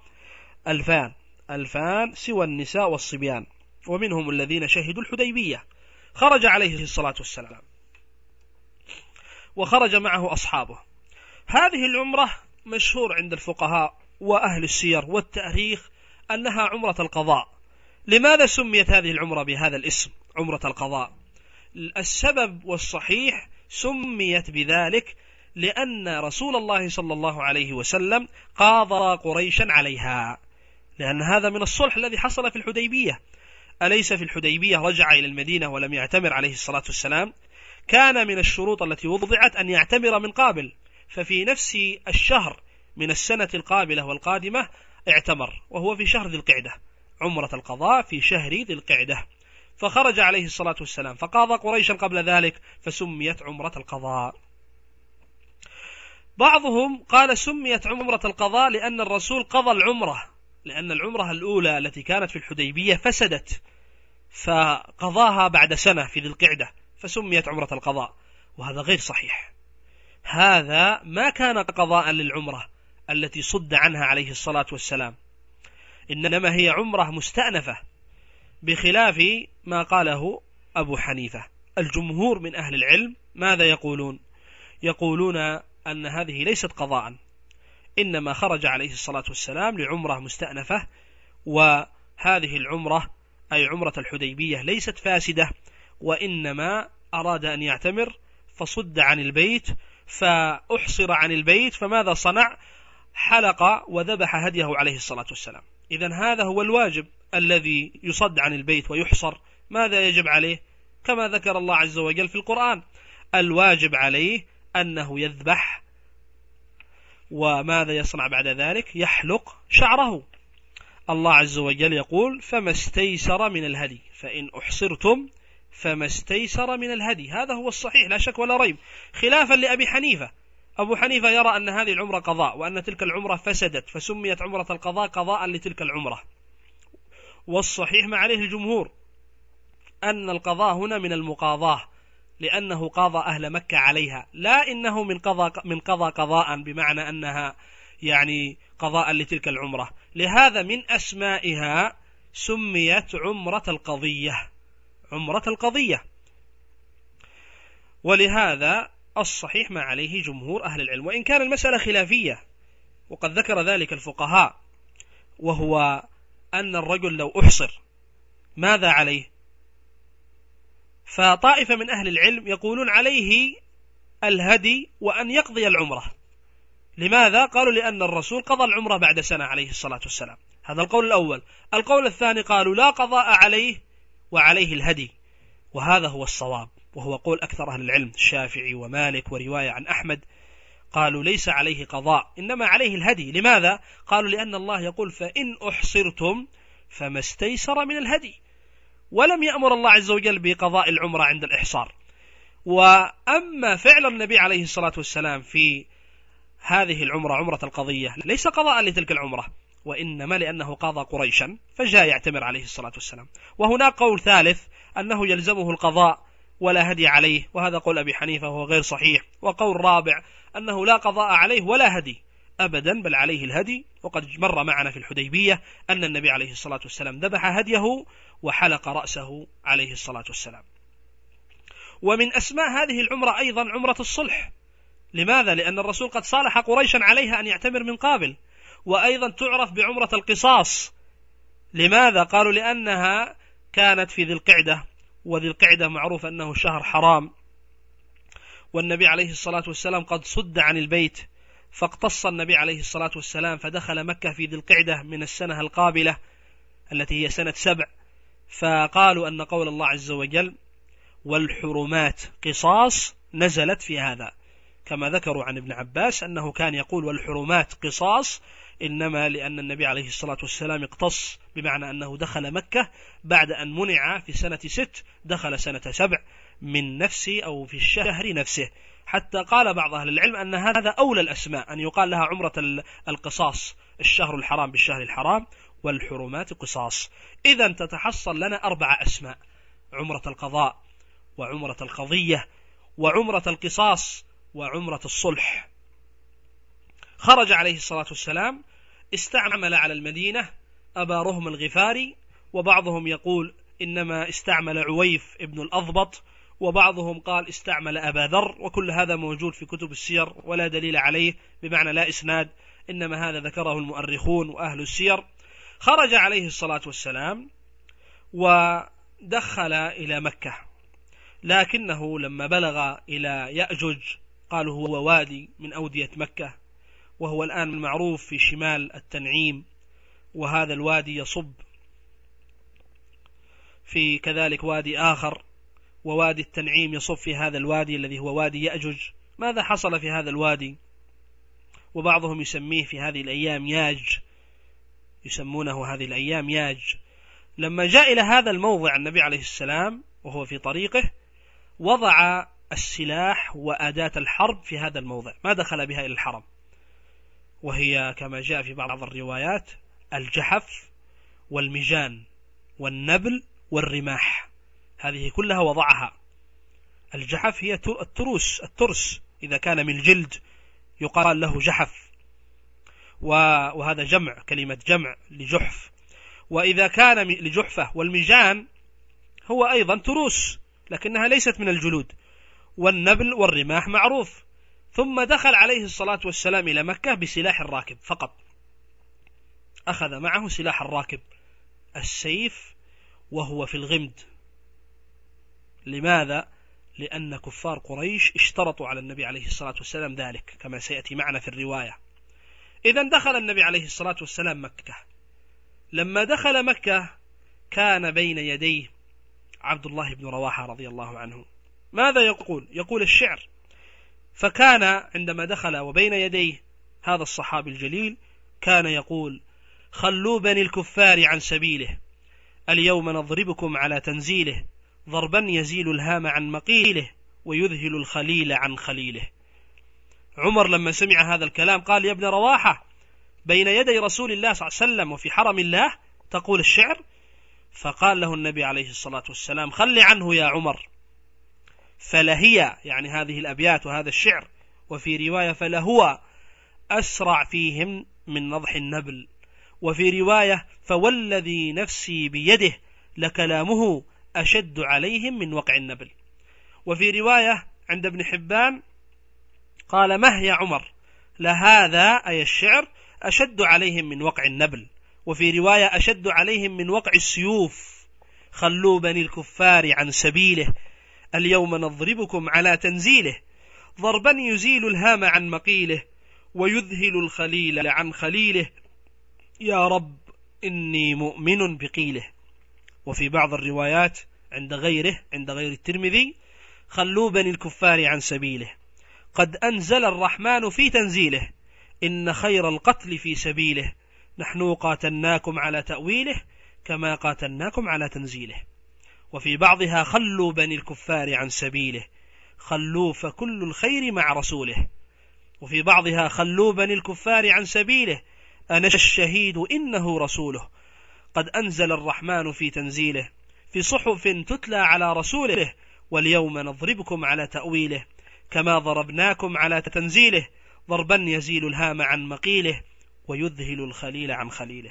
2000 سوى النساء والصبيان، ومنهم الذين شهدوا الحديبية. خرج عليه الصلاة والسلام وخرج معه أصحابه. هذه العمرة مشهور عند الفقهاء وأهل السير والتاريخ أنها عمرة القضاء. لماذا سميت هذه العمرة بهذا الاسم عمرة القضاء؟ السبب والصحيح سميت بذلك لأن رسول الله صلى الله عليه وسلم قاضى قريشا عليها، لأن هذا من الصلح الذي حصل في الحديبية. أليس في الحديبية رجع إلى المدينة ولم يعتمر عليه الصلاة والسلام؟ كان من الشروط التي وضعت أن يعتمر من قابل، ففي نفس الشهر من السنة القابلة والقادمة اعتمر، وهو في شهر ذي القعدة، عمرة القضاء في شهر ذي القعدة. فخرج عليه الصلاة والسلام فقاضى قريشا قبل ذلك فسميت عمرة القضاء. بعضهم قال سميت عمرة القضاء لأن الرسول قضى العمرة، لأن العمرة الأولى التي كانت في الحديبية فسدت فقضاها بعد سنة في ذي القعدة فسميت عمرة القضاء، وهذا غير صحيح. هذا ما كان قضاء للعمرة التي صد عنها عليه الصلاة والسلام، إنما هي عمرة مستأنفة، بخلاف ما قاله أبو حنيفة. الجمهور من أهل العلم ماذا يقولون؟ يقولون أن هذه ليست قضاء، إنما خرج عليه الصلاة والسلام لعمرة مستأنفة، وهذه العمرة أي عمرة الحديبية ليست فاسدة، وإنما أراد أن يعتمر فصد عن البيت فأحصر عن البيت، فماذا صنع؟ حلق وذبح هديه عليه الصلاة والسلام. إذن هذا هو الواجب الذي يصد عن البيت ويحصر. ماذا يجب عليه؟ كما ذكر الله عز وجل في القرآن، الواجب عليه أنه يذبح، وماذا يصنع بعد ذلك؟ يحلق شعره. الله عز وجل يقول فما استيسر من الهدي، فإن أحصرتم فما استيسر من الهدي. هذا هو الصحيح لا شك ولا ريب، خلافا لأبي حنيفة. أبو حنيفة يرى أن هذه العمرة قضاء، وأن تلك العمرة فسدت فسميت عمرة القضاء قضاء لتلك العمرة. والصحيح ما عليه الجمهور أن القضاء هنا من المقاضاة، لأنه قاضى أهل مكة عليها، لا إنه من قضى قضاء بمعنى أنها يعني قضاء لتلك العمرة. لهذا من أسمائها سميت عمرة القضية، عمرة القضية. ولهذا الصحيح ما عليه جمهور أهل العلم، وإن كان المسألة خلافية، وقد ذكر ذلك الفقهاء، وهو أن الرجل لو أحصر ماذا عليه؟ فطائفة من أهل العلم يقولون عليه الهدي وأن يقضي العمرة. لماذا؟ قالوا لأن الرسول قضى العمرة بعد سنة عليه الصلاة والسلام. هذا القول الأول. القول الثاني قالوا لا قضاء عليه وعليه الهدي، وهذا هو الصواب، وهو قول أكثر أهل العلم، الشافعي ومالك ورواية عن أحمد، قالوا ليس عليه قضاء إنما عليه الهدي. لماذا؟ قالوا لأن الله يقول فإن أحصرتم فما استيسر من الهدي، ولم يأمر الله عز وجل بقضاء العمرة عند الإحصار. وأما فعل النبي عليه الصلاة والسلام في هذه العمرة عمرة القضية ليس قضاء لتلك العمرة، وإنما لأنه قاضى قريشا فجاء يعتمر عليه الصلاة والسلام. وهناك قول ثالث أنه يلزمه القضاء ولا هدي عليه، وهذا قول أبي حنيفة وهو غير صحيح. وقول رابع أنه لا قضاء عليه ولا هدي أبدا، بل عليه الهدي. وقد مر معنا في الحديبية أن النبي عليه الصلاة والسلام ذبح هديه وحلق رأسه عليه الصلاة والسلام. ومن أسماء هذه العمرة أيضا عمرة الصلح. لماذا؟ لأن الرسول قد صالح قريشا عليها أن يعتمر من قابل. وأيضا تعرف بعمرة القصاص. لماذا؟ قالوا لأنها كانت في ذي القعدة، وذي القعدة معروف أنه شهر حرام، والنبي عليه الصلاة والسلام قد صد عن البيت، فاقتص النبي عليه الصلاة والسلام فدخل مكة في ذي القعدة من السنة القابلة التي هي سنة 7. فقالوا أن قول الله عز وجل والحرمات قصاص نزلت في هذا، كما ذكروا عن ابن عباس أنه كان يقول والحرمات قصاص، إنما لأن النبي عليه الصلاة والسلام اقتص، بمعنى أنه دخل مكة بعد أن منع في سنة 6، دخل سنة 7 من نفسه أو في الشهر نفسه. حتى قال بعض أهل العلم أن هذا أولى الأسماء أن يقال لها عمرة القصاص، الشهر الحرام بالشهر الحرام، والحرمات قصاص. إذن تتحصل لنا 4 أسماء: عمرة القضاء، وعمرة القضية، وعمرة القصاص، وعمرة الصلح. خرج عليه الصلاة والسلام استعمل على المدينة أبا رهم الغفاري، وبعضهم يقول إنما استعمل عويف ابن الأضبط، وبعضهم قال استعمل أبا ذر، وكل هذا موجود في كتب السير ولا دليل عليه، بمعنى لا إسناد، إنما هذا ذكره المؤرخون وأهل السير. خرج عليه الصلاة والسلام ودخل إلى مكة، لكنه لما بلغ إلى يأجج قالوا هو وادي من أودية مكة، وهو الآن معروف في شمال التنعيم، وهذا الوادي يصب في كذلك وادي آخر، ووادي التنعيم يصب في هذا الوادي الذي هو وادي يأجج. ماذا حصل في هذا الوادي؟ وبعضهم يسميه في هذه الأيام ياج، يسمونه هذه الأيام ياج. لما جاء إلى هذا الموضع النبي عليه السلام وهو في طريقه وضع السلاح وأداة الحرب في هذا الموضع، ما دخل بها إلى الحرم، وهي كما جاء في بعض الروايات الجحف والمجان والنبل والرماح، هذه كلها وضعها. الجحف هي الترس إذا كان من الجلد يقال له جحف، وهذا جمع، كلمة جمع لجحف. وإذا كان لجحفة، والمجان هو أيضا تروس لكنها ليست من الجلود، والنبل والرماح معروف. ثم دخل عليه الصلاة والسلام إلى مكة بسلاح الراكب فقط، أخذ معه سلاح الراكب السيف وهو في الغمد. لماذا؟ لأن كفار قريش اشترطوا على النبي عليه الصلاة والسلام ذلك كما سيأتي معنا في الرواية. إذن دخل النبي عليه الصلاة والسلام مكة. لما دخل مكة كان بين يديه عبد الله بن رواحة رضي الله عنه. ماذا يقول؟ يقول الشعر. فكان عندما دخل وبين يديه هذا الصحابي الجليل كان يقول: خلوا بني الكفار عن سبيله، اليوم نضربكم على تنزيله، ضربا يزيل الهام عن مقيله، ويذهل الخليل عن خليله. عمر لما سمع هذا الكلام قال: يا ابن رواحة، بين يدي رسول الله صلى الله عليه وسلم وفي حرم الله تقول الشعر؟ فقال له النبي عليه الصلاة والسلام: خل عنه يا عمر، فلهي، يعني هذه الأبيات وهذا الشعر، وفي رواية فلهو أسرع فيهم من نضح النبل، وفي رواية فوالذي نفسي بيده لكلامه أشد عليهم من وقع النبل. وفي رواية عند ابن حبان قال: مه يا عمر، لهذا أي الشعر أشد عليهم من وقع النبل. وفي رواية أشد عليهم من وقع السيوف. خلوا بني الكفار عن سبيله، اليوم نضربكم على تنزيله، ضربا يزيل الهام عن مقيله، ويذهل الخليل عن خليله، يا رب إني مؤمن بقيله. وفي بعض الروايات عند غير الترمذي: خلوا بني الكفار عن سبيله، قد أنزل الرحمن في تنزيله، إن خير القتل في سبيله، نحن قاتلناكم على تأويله، كما قاتلناكم على تنزيله. وفي بعضها: خلوا بني الكفار عن سبيله، خلوا فكل الخير مع رسوله. وفي بعضها: خلوا بني الكفار عن سبيله، أنا الشهيد إنه رسوله، قد أنزل الرحمن في تنزيله، في صحف تتلى على رسوله، واليوم نضربكم على تأويله، كما ضربناكم على تنزيله، ضربا يزيل الهام عن مقيله، ويذهل الخليل عن خليله.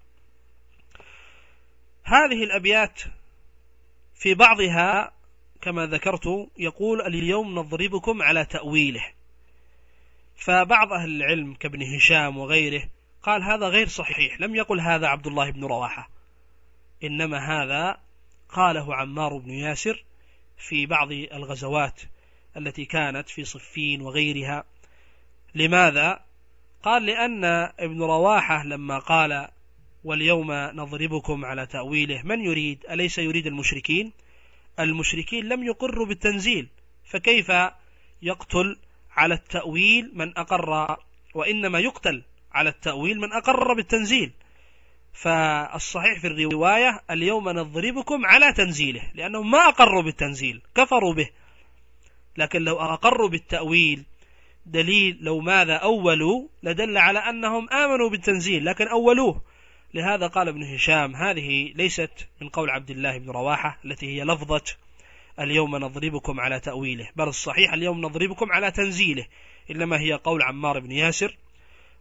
هذه الأبيات في بعضها كما ذكرت يقول: اليوم نضربكم على تأويله. فبعض أهل العلم كابن هشام وغيره قال هذا غير صحيح، لم يقل هذا عبد الله بن رواحة، إنما هذا قاله عمار بن ياسر في بعض الغزوات التي كانت في صفين وغيرها. لماذا؟ قال: لأن ابن رواحة لما قال واليوم نضربكم على تأويله، من يريد؟ أليس يريد المشركين؟ المشركين لم يقروا بالتنزيل، فكيف يقتل على التأويل من أقر؟ وإنما يقتل على التأويل من أقر بالتنزيل. فالصحيح في الرواية: اليوم نضربكم على تنزيله، لأنهم ما أقروا بالتنزيل، كفروا به. لكن لو أقروا بالتأويل دليل، لو ماذا أولوا لدل على أنهم آمنوا بالتنزيل لكن أولوه. لهذا قال ابن هشام: هذه ليست من قول عبد الله بن رواحة التي هي لفظة اليوم نضربكم على تأويله، بل الصحيح اليوم نضربكم على تنزيله، إنما هي قول عمار بن ياسر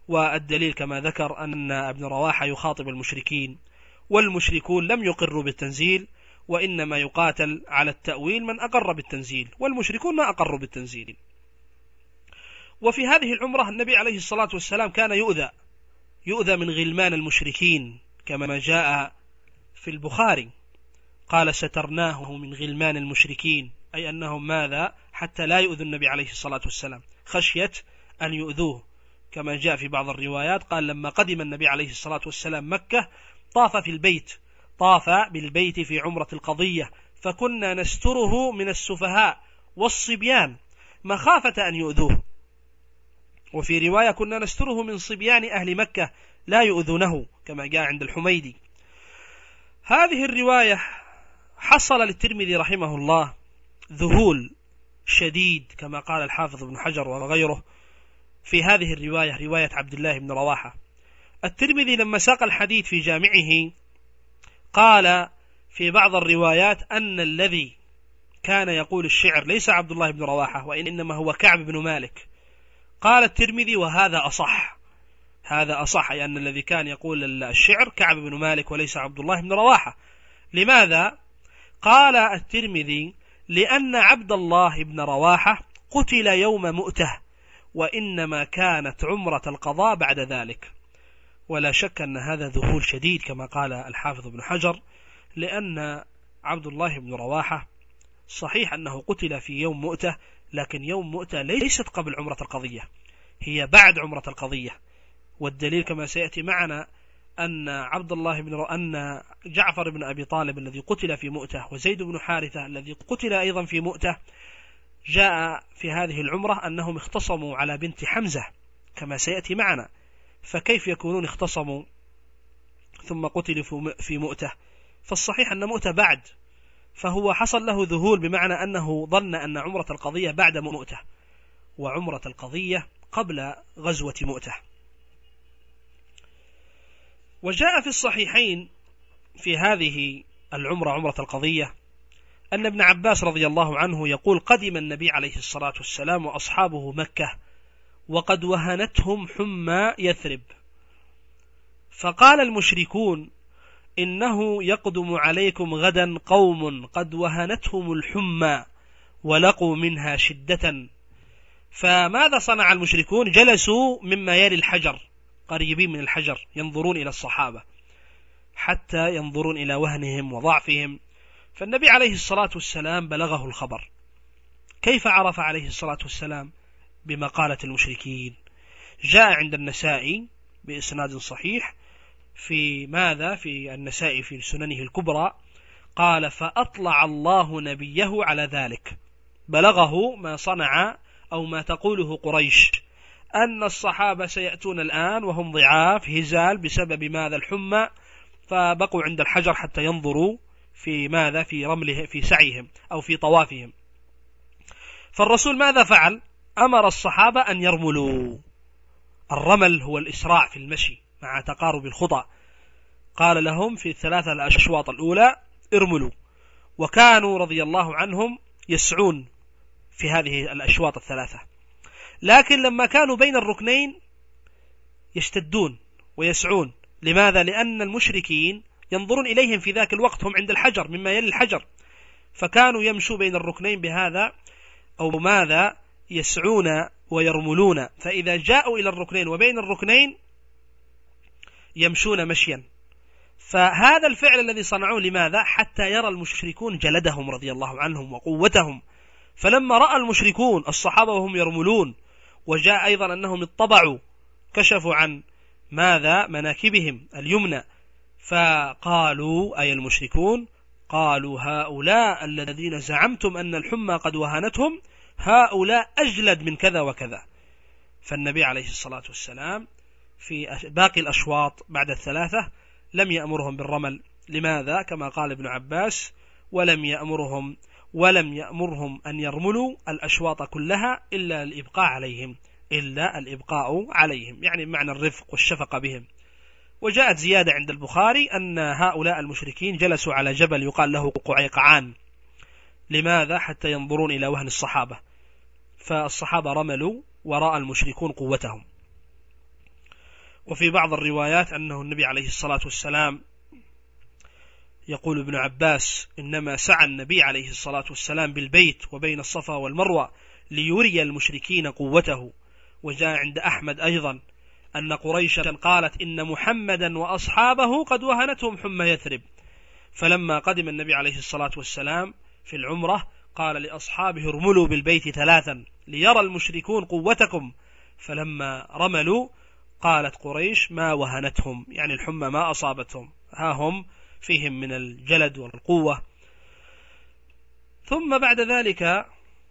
والدليل كما ذكر أن ابن رواحة يخاطب المشركين، والمشركون لم يقروا بالتنزيل، وإنما يقاتل على التأويل من أقر بالتنزيل، والمشركون ما أقروا بالتنزيل. وفي هذه العمرة النبي عليه الصلاة والسلام كان يؤذى من غلمان المشركين كما جاء في البخاري، قال سترناه من غلمان المشركين، أي أنهم ماذا حتى لا يؤذوا النبي عليه الصلاة والسلام خشية أن يؤذوه، كما جاء في بعض الروايات قال لما قدم النبي عليه الصلاة والسلام مكة طاف بالبيت في عمرة القضية، فكنا نستره من السفهاء والصبيان مخافة أن يؤذوه، وفي رواية كنا نستره من صبيان أهل مكة لا يؤذونه كما جاء عند الحميدي. هذه الرواية حصل للترمذي رحمه الله ذهول شديد كما قال الحافظ ابن حجر وغيره في هذه الرواية، رواية عبد الله بن رواحة. الترمذي لما ساق الحديث في جامعه قال في بعض الروايات أن الذي كان يقول الشعر ليس عبد الله بن رواحة وإنما هو كعب بن مالك. قال الترمذي وهذا أصح، هذا أصح، أي أن الذي كان يقول الشعر كعب بن مالك وليس عبد الله بن رواحة. لماذا؟ قال الترمذي لأن عبد الله بن رواحة قتل يوم مؤتة، وإنما كانت عمرة القضاء بعد ذلك. ولا شك أن هذا ذهول شديد كما قال الحافظ ابن حجر، لأن عبد الله بن رواحة صحيح أنه قتل في يوم مؤتة، لكن يوم مؤتة ليست قبل عمرة القضية، هي بعد عمرة القضية. والدليل كما سيأتي معنا أن جعفر بن أبي طالب الذي قتل في مؤتة وزيد بن حارثة الذي قتل أيضا في مؤتة جاء في هذه العمرة أنهم اختصموا على بنت حمزة كما سيأتي معنا، فكيف يكونون اختصموا ثم قتلوا في مؤتة؟ فالصحيح أن مؤتة بعد، فهو حصل له ذهول بمعنى أنه ظن أن عمرة القضية بعد مؤتة، وعمرة القضية قبل غزوة مؤتة. وجاء في الصحيحين في هذه العمرة عمرة القضية أن ابن عباس رضي الله عنه يقول قدم النبي عليه الصلاة والسلام وأصحابه مكة وقد وهنتهم حمى يثرب، فقال المشركون إنه يقدم عليكم غدا قوم قد وهنتهم الحمى ولقوا منها شدة. فماذا صنع المشركون؟ جلسوا مما يلي الحجر، قريبين من الحجر، ينظرون إلى الصحابة حتى ينظرون إلى وهنهم وضعفهم. فالنبي عليه الصلاة والسلام بلغه الخبر. كيف عرف عليه الصلاة والسلام بمقالة المشركين؟ جاء عند النسائي بإسناد صحيح في النسائي في سننه الكبرى قال فأطلع الله نبيه على ذلك، بلغه ما صنع أو ما تقوله قريش أن الصحابة سيأتون الآن وهم ضعاف هزال بسبب ماذا؟ الحمى، فبقوا عند الحجر حتى ينظروا في رمله في سعيهم أو في طوافهم. فالرسول ماذا فعل؟ أمر الصحابة أن يرملوا. الرمل هو الإسراع في المشي مع تقارب الخطى، قال لهم في الثلاثة الأشواط الأولى ارملوا، وكانوا رضي الله عنهم يسعون في هذه الأشواط الثلاثة، لكن لما كانوا بين الركنين يشتدون ويسعون. لماذا؟ لأن المشركين ينظرون إليهم في ذاك الوقت، هم عند الحجر مما يلي الحجر، فكانوا يمشوا بين الركنين بهذا أو ماذا يسعون ويرملون، فإذا جاءوا إلى الركنين وبين الركنين يمشون مشيا. فهذا الفعل الذي صنعوه لماذا؟ حتى يرى المشركون جلدهم رضي الله عنهم وقوتهم. فلما رأى المشركون الصحابة وهم يرملون، وجاء أيضا أنهم اطبعوا كشفوا عن ماذا؟ مناكبهم اليمنى، فقالوا أي المشركون قالوا هؤلاء الذين زعمتم أن الحمى قد وهنتهم هؤلاء أجلد من كذا وكذا. فالنبي عليه الصلاة والسلام في باقي الأشواط بعد الثلاثة لم يأمرهم بالرمل. لماذا؟ كما قال ابن عباس ولم يأمرهم أن يرملوا الأشواط كلها إلا الإبقاء عليهم، يعني بمعنى الرفق والشفقة بهم. وجاءت زيادة عند البخاري أن هؤلاء المشركين جلسوا على جبل يقال له قعيقعان. لماذا؟ حتى ينظرون إلى وهن الصحابة، فالصحابة رملوا ورأى المشركون قوتهم. وفي بعض الروايات أنه النبي عليه الصلاة والسلام يقول ابن عباس إنما سعى النبي عليه الصلاة والسلام بالبيت وبين الصفا والمروة ليري المشركين قوته. وجاء عند أحمد أيضا أن قريشا قالت إن محمدا وأصحابه قد وهنتهم حمى يثرب، فلما قدم النبي عليه الصلاة والسلام في العمرة قال لأصحابه ارملوا بالبيت 3 ليرى المشركون قوتكم، فلما رملوا قالت قريش ما وهنتهم، يعني الحمى ما أصابتهم، ها هم فيهم من الجلد والقوة. ثم بعد ذلك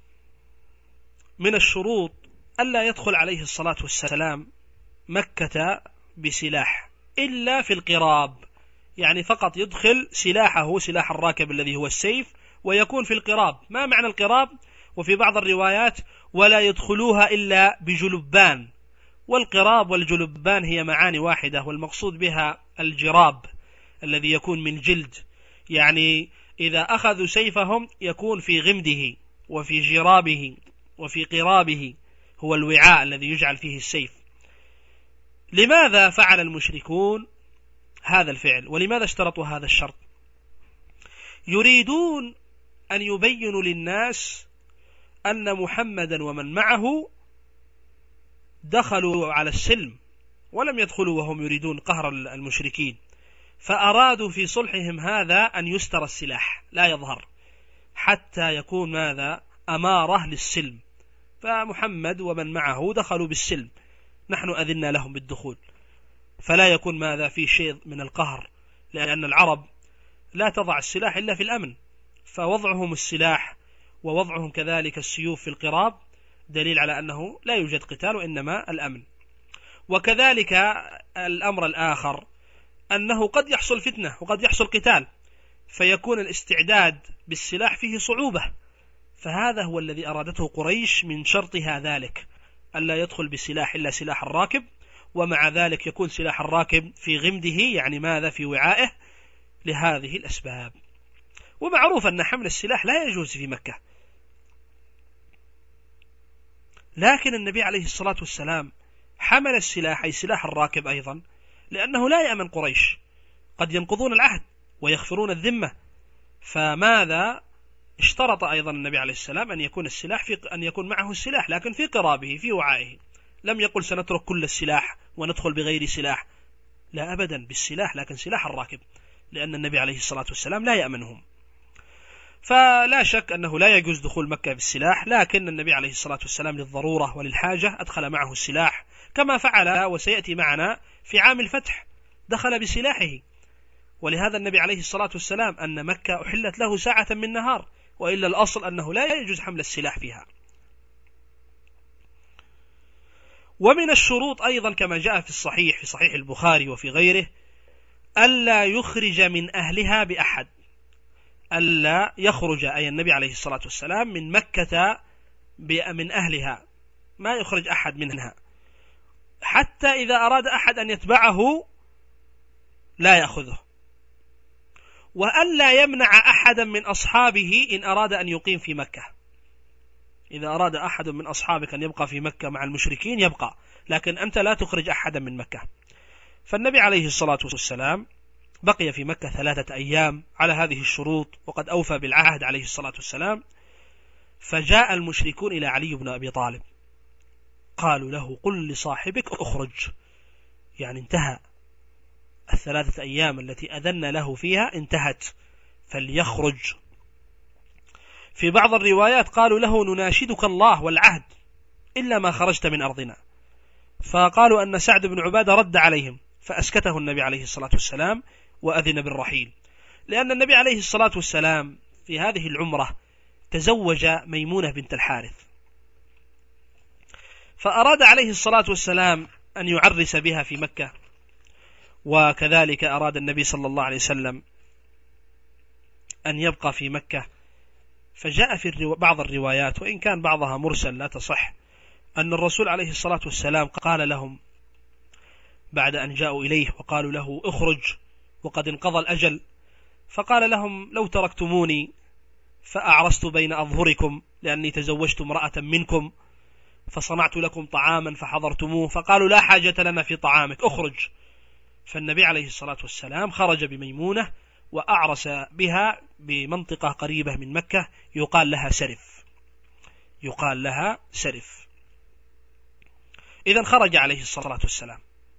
من الشروط ألا يدخل عليه الصلاة والسلام مكة بسلاح إلا في القراب، يعني فقط يدخل سلاحه سلاح الراكب الذي هو السيف ويكون في القراب. ما معنى القراب؟ وفي بعض الروايات ولا يدخلوها إلا بجلبان، والقراب والجلبان هي معاني واحدة، والمقصود بها الجراب الذي يكون من جلد، يعني إذا أخذوا سيفهم يكون في غمده وفي جرابه وفي قرابه، هو الوعاء الذي يجعل فيه السيف. لماذا فعل المشركون هذا الفعل؟ ولماذا اشترطوا هذا الشرط؟ يريدون أن يبينوا للناس أن محمدا ومن معه دخلوا على السلم ولم يدخلوا وهم يريدون قهر المشركين، فأرادوا في صلحهم هذا أن يستر السلاح لا يظهر حتى يكون ماذا؟ أمارة للسلم. فمحمد ومن معه دخلوا بالسلم، نحن أذنا لهم بالدخول، فلا يكون ماذا في شيء من القهر، لأن العرب لا تضع السلاح إلا في الأمن، فوضعهم السلاح ووضعهم كذلك السيوف في القراب دليل على أنه لا يوجد قتال وإنما الأمن. وكذلك الأمر الآخر أنه قد يحصل فتنة وقد يحصل قتال، فيكون الاستعداد بالسلاح فيه صعوبة، فهذا هو الذي أرادته قريش من شرطها ذلك، ألا يدخل بسلاح إلا سلاح الراكب، ومع ذلك يكون سلاح الراكب في غمده، يعني ماذا؟ في وعائه، لهذه الأسباب. ومعروف أن حمل السلاح لا يجوز في مكة، لكن النبي عليه الصلاة والسلام حمل السلاح أي سلاح الراكب أيضا، لأنه لا يأمن قريش، قد ينقضون العهد ويغفرون الذمة، فماذا اشترط أيضا النبي عليه السلام أن يكون السلاح أن يكون معه السلاح لكن في قرابه في وعائه، لم يقل سنترك كل السلاح وندخل بغير سلاح، لا أبدا، بالسلاح لكن سلاح الراكب، لأن النبي عليه الصلاة والسلام لا يأمنهم. فلا شك أنه لا يجوز دخول مكة بالسلاح، لكن النبي عليه الصلاة والسلام للضرورة وللحاجة أدخل معه السلاح، كما فعل وسيأتي معنا في عام الفتح دخل بسلاحه. ولهذا النبي عليه الصلاة والسلام أن مكة أحلت له ساعة من نهار، وإلا الأصل أنه لا يجوز حمل السلاح فيها. ومن الشروط أيضا كما جاء في الصحيح في صحيح البخاري وفي غيره ألا يخرج من أهلها بأحد، ألا يخرج أي النبي عليه الصلاة والسلام من مكة من أهلها، ما يخرج أحد منها، حتى إذا أراد أحد أن يتبعه لا يأخذه، وألا يمنع أحدا من أصحابه إن أراد أن يقيم في مكة. إذا أراد أحد من أصحابك أن يبقى في مكة مع المشركين يبقى، لكن أنت لا تخرج أحدا من مكة. فالنبي عليه الصلاة والسلام بقي في مكة 3 أيام على هذه الشروط، وقد أوفى بالعهد عليه الصلاة والسلام. فجاء المشركون إلى علي بن أبي طالب قالوا له قل لصاحبك أخرج، يعني انتهى 3 أيام التي أذن له فيها انتهت، فليخرج. في بعض الروايات قالوا له نناشدك الله والعهد إلا ما خرجت من أرضنا، فقالوا أن سعد بن عبادة رد عليهم فأسكته النبي عليه الصلاة والسلام وأذن بالرحيل، لأن النبي عليه الصلاة والسلام في هذه العمرة تزوج ميمونة بنت الحارث، فأراد عليه الصلاة والسلام أن يعرس بها في مكة، وكذلك أراد النبي صلى الله عليه وسلم أن يبقى في مكة. فجاء في بعض الروايات وإن كان بعضها مرسل لا تصح أن الرسول عليه الصلاة والسلام قال لهم بعد أن جاءوا إليه وقالوا له اخرج وقد انقضى الأجل، فقال لهم لو تركتموني فأعرست بين أظهركم لأني تزوجت امرأة منكم فصنعت لكم طعاما فحضرتموه، فقالوا لا حاجة لنا في طعامك، اخرج. فالنبي عليه الصلاة والسلام خرج بميمونة وأعرس بها بمنطقة قريبة من مكة يقال لها سرف. إذن خرج عليه الصلاة والسلام،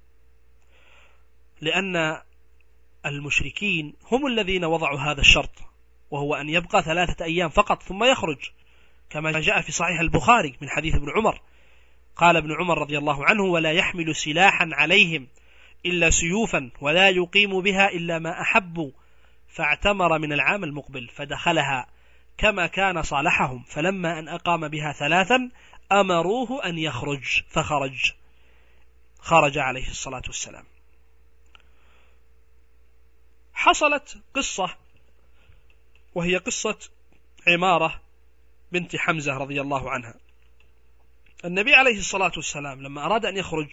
لأن المشركين هم الذين وضعوا هذا الشرط، وهو أن يبقى 3 أيام فقط ثم يخرج، كما جاء في صحيح البخاري من حديث ابن عمر. قال ابن عمر رضي الله عنه: ولا يحمل سلاحا عليهم إلا سيوفا، ولا يقيم بها إلا ما أحبوا. فاعتمر من العام المقبل فدخلها كما كان صالحهم، فلما أن أقام بها 3 أمروه أن يخرج خرج عليه الصلاة والسلام. حصلت قصة، وهي قصة عمارة بنت حمزة رضي الله عنها. النبي عليه الصلاة والسلام لما أراد أن يخرج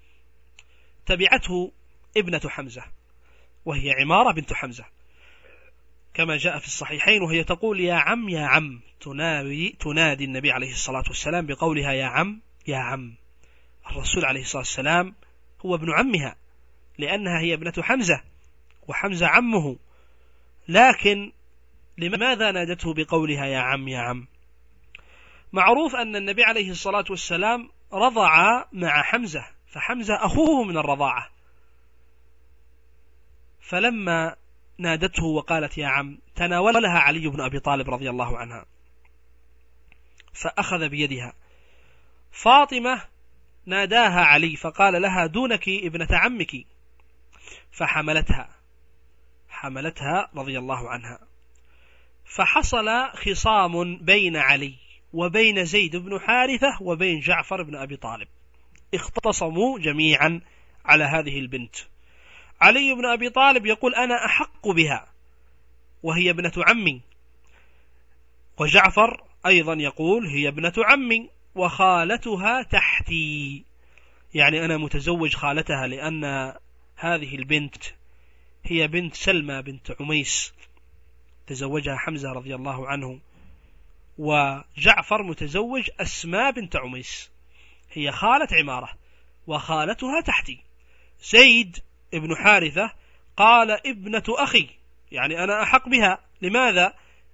تبعته ابنة حمزة، وهي عمارة بنت حمزة، كما جاء في الصحيحين، وهي تقول: يا عم يا عم، تنادي النبي عليه الصلاة والسلام بقولها يا عم يا عم. الرسول عليه الصلاة والسلام هو ابن عمها، لأنها هي ابنة حمزة وحمزة عمه، لكن لماذا نادته بقولها يا عم يا عم؟ معروف أن النبي عليه الصلاة والسلام رضع مع حمزة، فحمزة أخوه من الرضاعة، فلما نادته وقالت يا عم تناولها علي بن أبي طالب رضي الله عنها فأخذ بيدها. فاطمة ناداها علي فقال لها: دونك ابنة عمك، حملتها رضي الله عنها. فحصل خصام بين علي وبين زيد بن حارثة وبين جعفر بن أبي طالب، اختصموا جميعا على هذه البنت. علي بن أبي طالب يقول: أنا أحق بها وهي ابنة عمي، وجعفر أيضا يقول: هي ابنة عمي وخالتها تحتي، يعني أنا متزوج خالتها، لأن هذه البنت هي بنت سلمى بنت عميس تزوجها حمزة رضي الله عنه، وجعفر متزوج أسماء بنت عميس، هي خالة عمارة وخالتها تحتي. زيد ابن حارثة قال: ابنة أخي، يعني أنا أحق بها. لماذا؟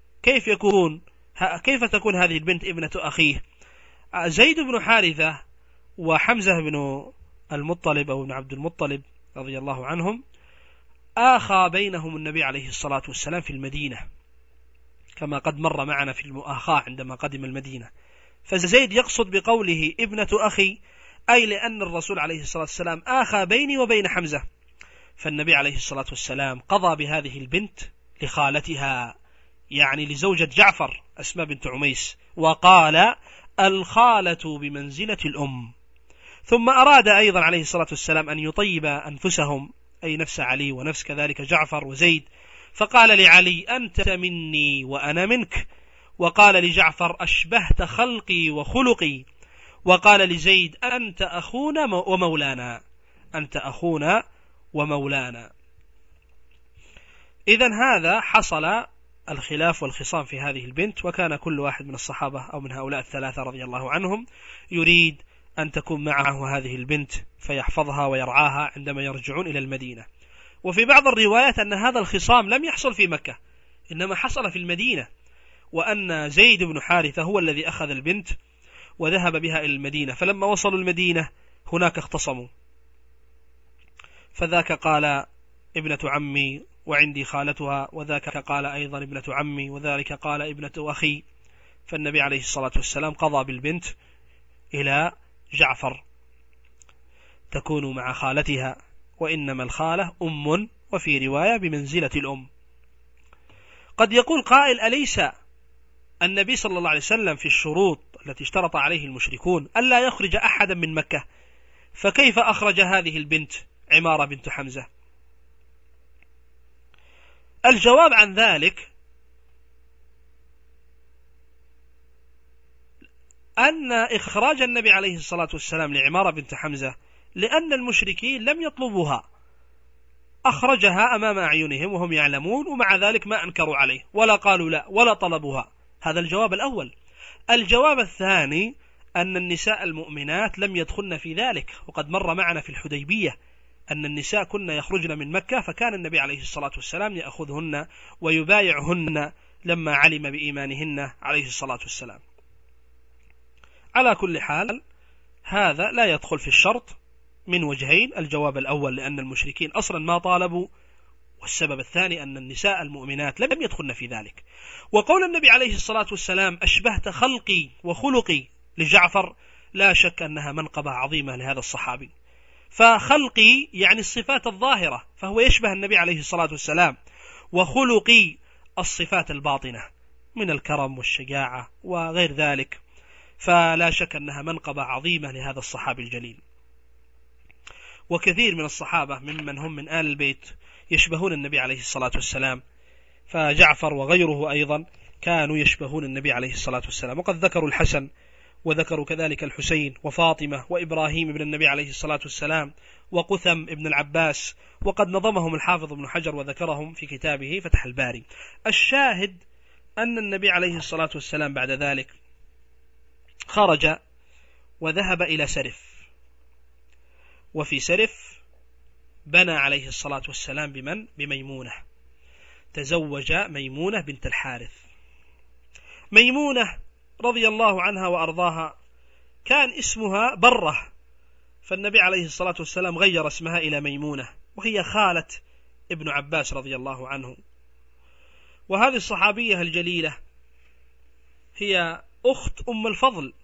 كيف تكون هذه البنت ابنة أخيه؟ زيد بن حارثة وحمزة بن المطلب أو بن عبد المطلب رضي الله عنهم آخى بينهم النبي عليه الصلاة والسلام في المدينة، كما قد مر معنا في المؤاخاة عندما قدم المدينة. فزيد يقصد بقوله ابنة أخي أي لأن الرسول عليه الصلاة والسلام آخى بيني وبين حمزة، فالنبي عليه الصلاة والسلام قضى بهذه البنت لخالتها، يعني لزوجة جعفر أسماء بنت عميس، وقال: الخالة بمنزلة الأم. ثم أراد أيضا عليه الصلاة والسلام أن يطيب أنفسهم، أي نفس علي ونفس كذلك جعفر وزيد، فقال لعلي: أنت مني وأنا منك، وقال لجعفر: أشبهت خلقي وخلقي، وقال لزيد: أنت أخونا ومولانا. إذن هذا حصل الخلاف والخصام في هذه البنت، وكان كل واحد من الصحابة أو من هؤلاء ال3 رضي الله عنهم يريد أن تكون معه هذه البنت فيحفظها ويرعاها عندما يرجعون إلى المدينة. وفي بعض الروايات أن هذا الخصام لم يحصل في مكة، إنما حصل في المدينة، وأن زيد بن حارثة هو الذي أخذ البنت وذهب بها إلى المدينة، فلما وصلوا المدينة هناك اختصموا، فذاك قال ابنة عمي وعندي خالتها، وذاك قال أيضا ابنة عمي، وذلك قال ابنة أخي. فالنبي عليه الصلاة والسلام قضى بالبنت إلى جعفر تكون مع خالتها، وإنما الخالة أم، وفي رواية بمنزلة الأم. قد يقول قائل: أليس النبي صلى الله عليه وسلم في الشروط التي اشترط عليه المشركون ألا يخرج أحدا من مكة، فكيف أخرج هذه البنت عمارة بنت حمزة؟ الجواب عن ذلك أن إخراج النبي عليه الصلاة والسلام لعمارة بنت حمزة لأن المشركين لم يطلبوها، أخرجها أمام أعينهم وهم يعلمون، ومع ذلك ما أنكروا عليه ولا قالوا لا ولا طلبوها. هذا الجواب الأول. الجواب الثاني أن النساء المؤمنات لم يدخلن في ذلك، وقد مر معنا في الحديبية أن النساء كن يخرجن من مكة، فكان النبي عليه الصلاة والسلام يأخذهن ويبايعهن لما علم بإيمانهن عليه الصلاة والسلام. على كل حال هذا لا يدخل في الشرط من وجهين: الجواب الأول لأن المشركين أصلا ما طالبوا، والسبب الثاني أن النساء المؤمنات لم يدخلن في ذلك. وقول النبي عليه الصلاة والسلام أشبهت خلقي وخلقي لجعفر، لا شك أنها منقبة عظيمة لهذا الصحابي. فخلقي يعني الصفات الظاهرة، فهو يشبه النبي عليه الصلاة والسلام، وخلقي الصفات الباطنة من الكرم والشجاعة وغير ذلك، فلا شك أنها منقبة عظيمة لهذا الصحابي الجليل. وكثير من الصحابة ممن هم من آل البيت يشبهون النبي عليه الصلاة والسلام، فجعفر وغيره أيضا كانوا يشبهون النبي عليه الصلاة والسلام، وقد ذكروا الحسن وذكروا كذلك الحسين وفاطمة وإبراهيم ابن النبي عليه الصلاة والسلام وقثم ابن العباس، وقد نظمهم الحافظ ابن حجر وذكرهم في كتابه فتح الباري. الشاهد أن النبي عليه الصلاة والسلام بعد ذلك خرج وذهب إلى سرف، وفي سرف بنى عليه الصلاة والسلام بميمونة، تزوج ميمونة بنت الحارث. ميمونة رضي الله عنها وأرضاها كان اسمها برة، فالنبي عليه الصلاة والسلام غير اسمها إلى ميمونة، وهي خالة ابن عباس رضي الله عنه. وهذه الصحابية الجليلة هي أخت أم الفضل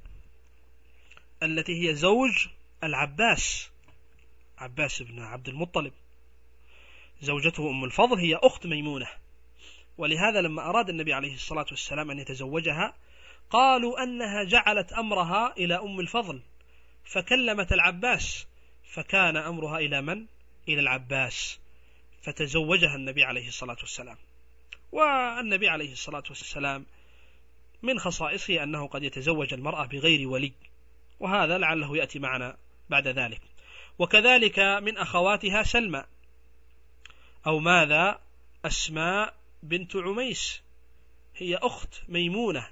التي هي زوج العباس، عباس بن عبد المطلب، زوجته أم الفضل هي أخت ميمونة. ولهذا لما أراد النبي عليه الصلاة والسلام أن يتزوجها قالوا أنها جعلت أمرها إلى أم الفضل، فكلمت العباس، فكان أمرها إلى من؟ إلى العباس، فتزوجها النبي عليه الصلاة والسلام. والنبي عليه الصلاة والسلام من خصائصه أنه قد يتزوج المرأة بغير ولي، وهذا لعله يأتي معنا بعد ذلك. وكذلك من أخواتها سلمى، أو ماذا، أسماء بنت عميس، هي أخت ميمونة،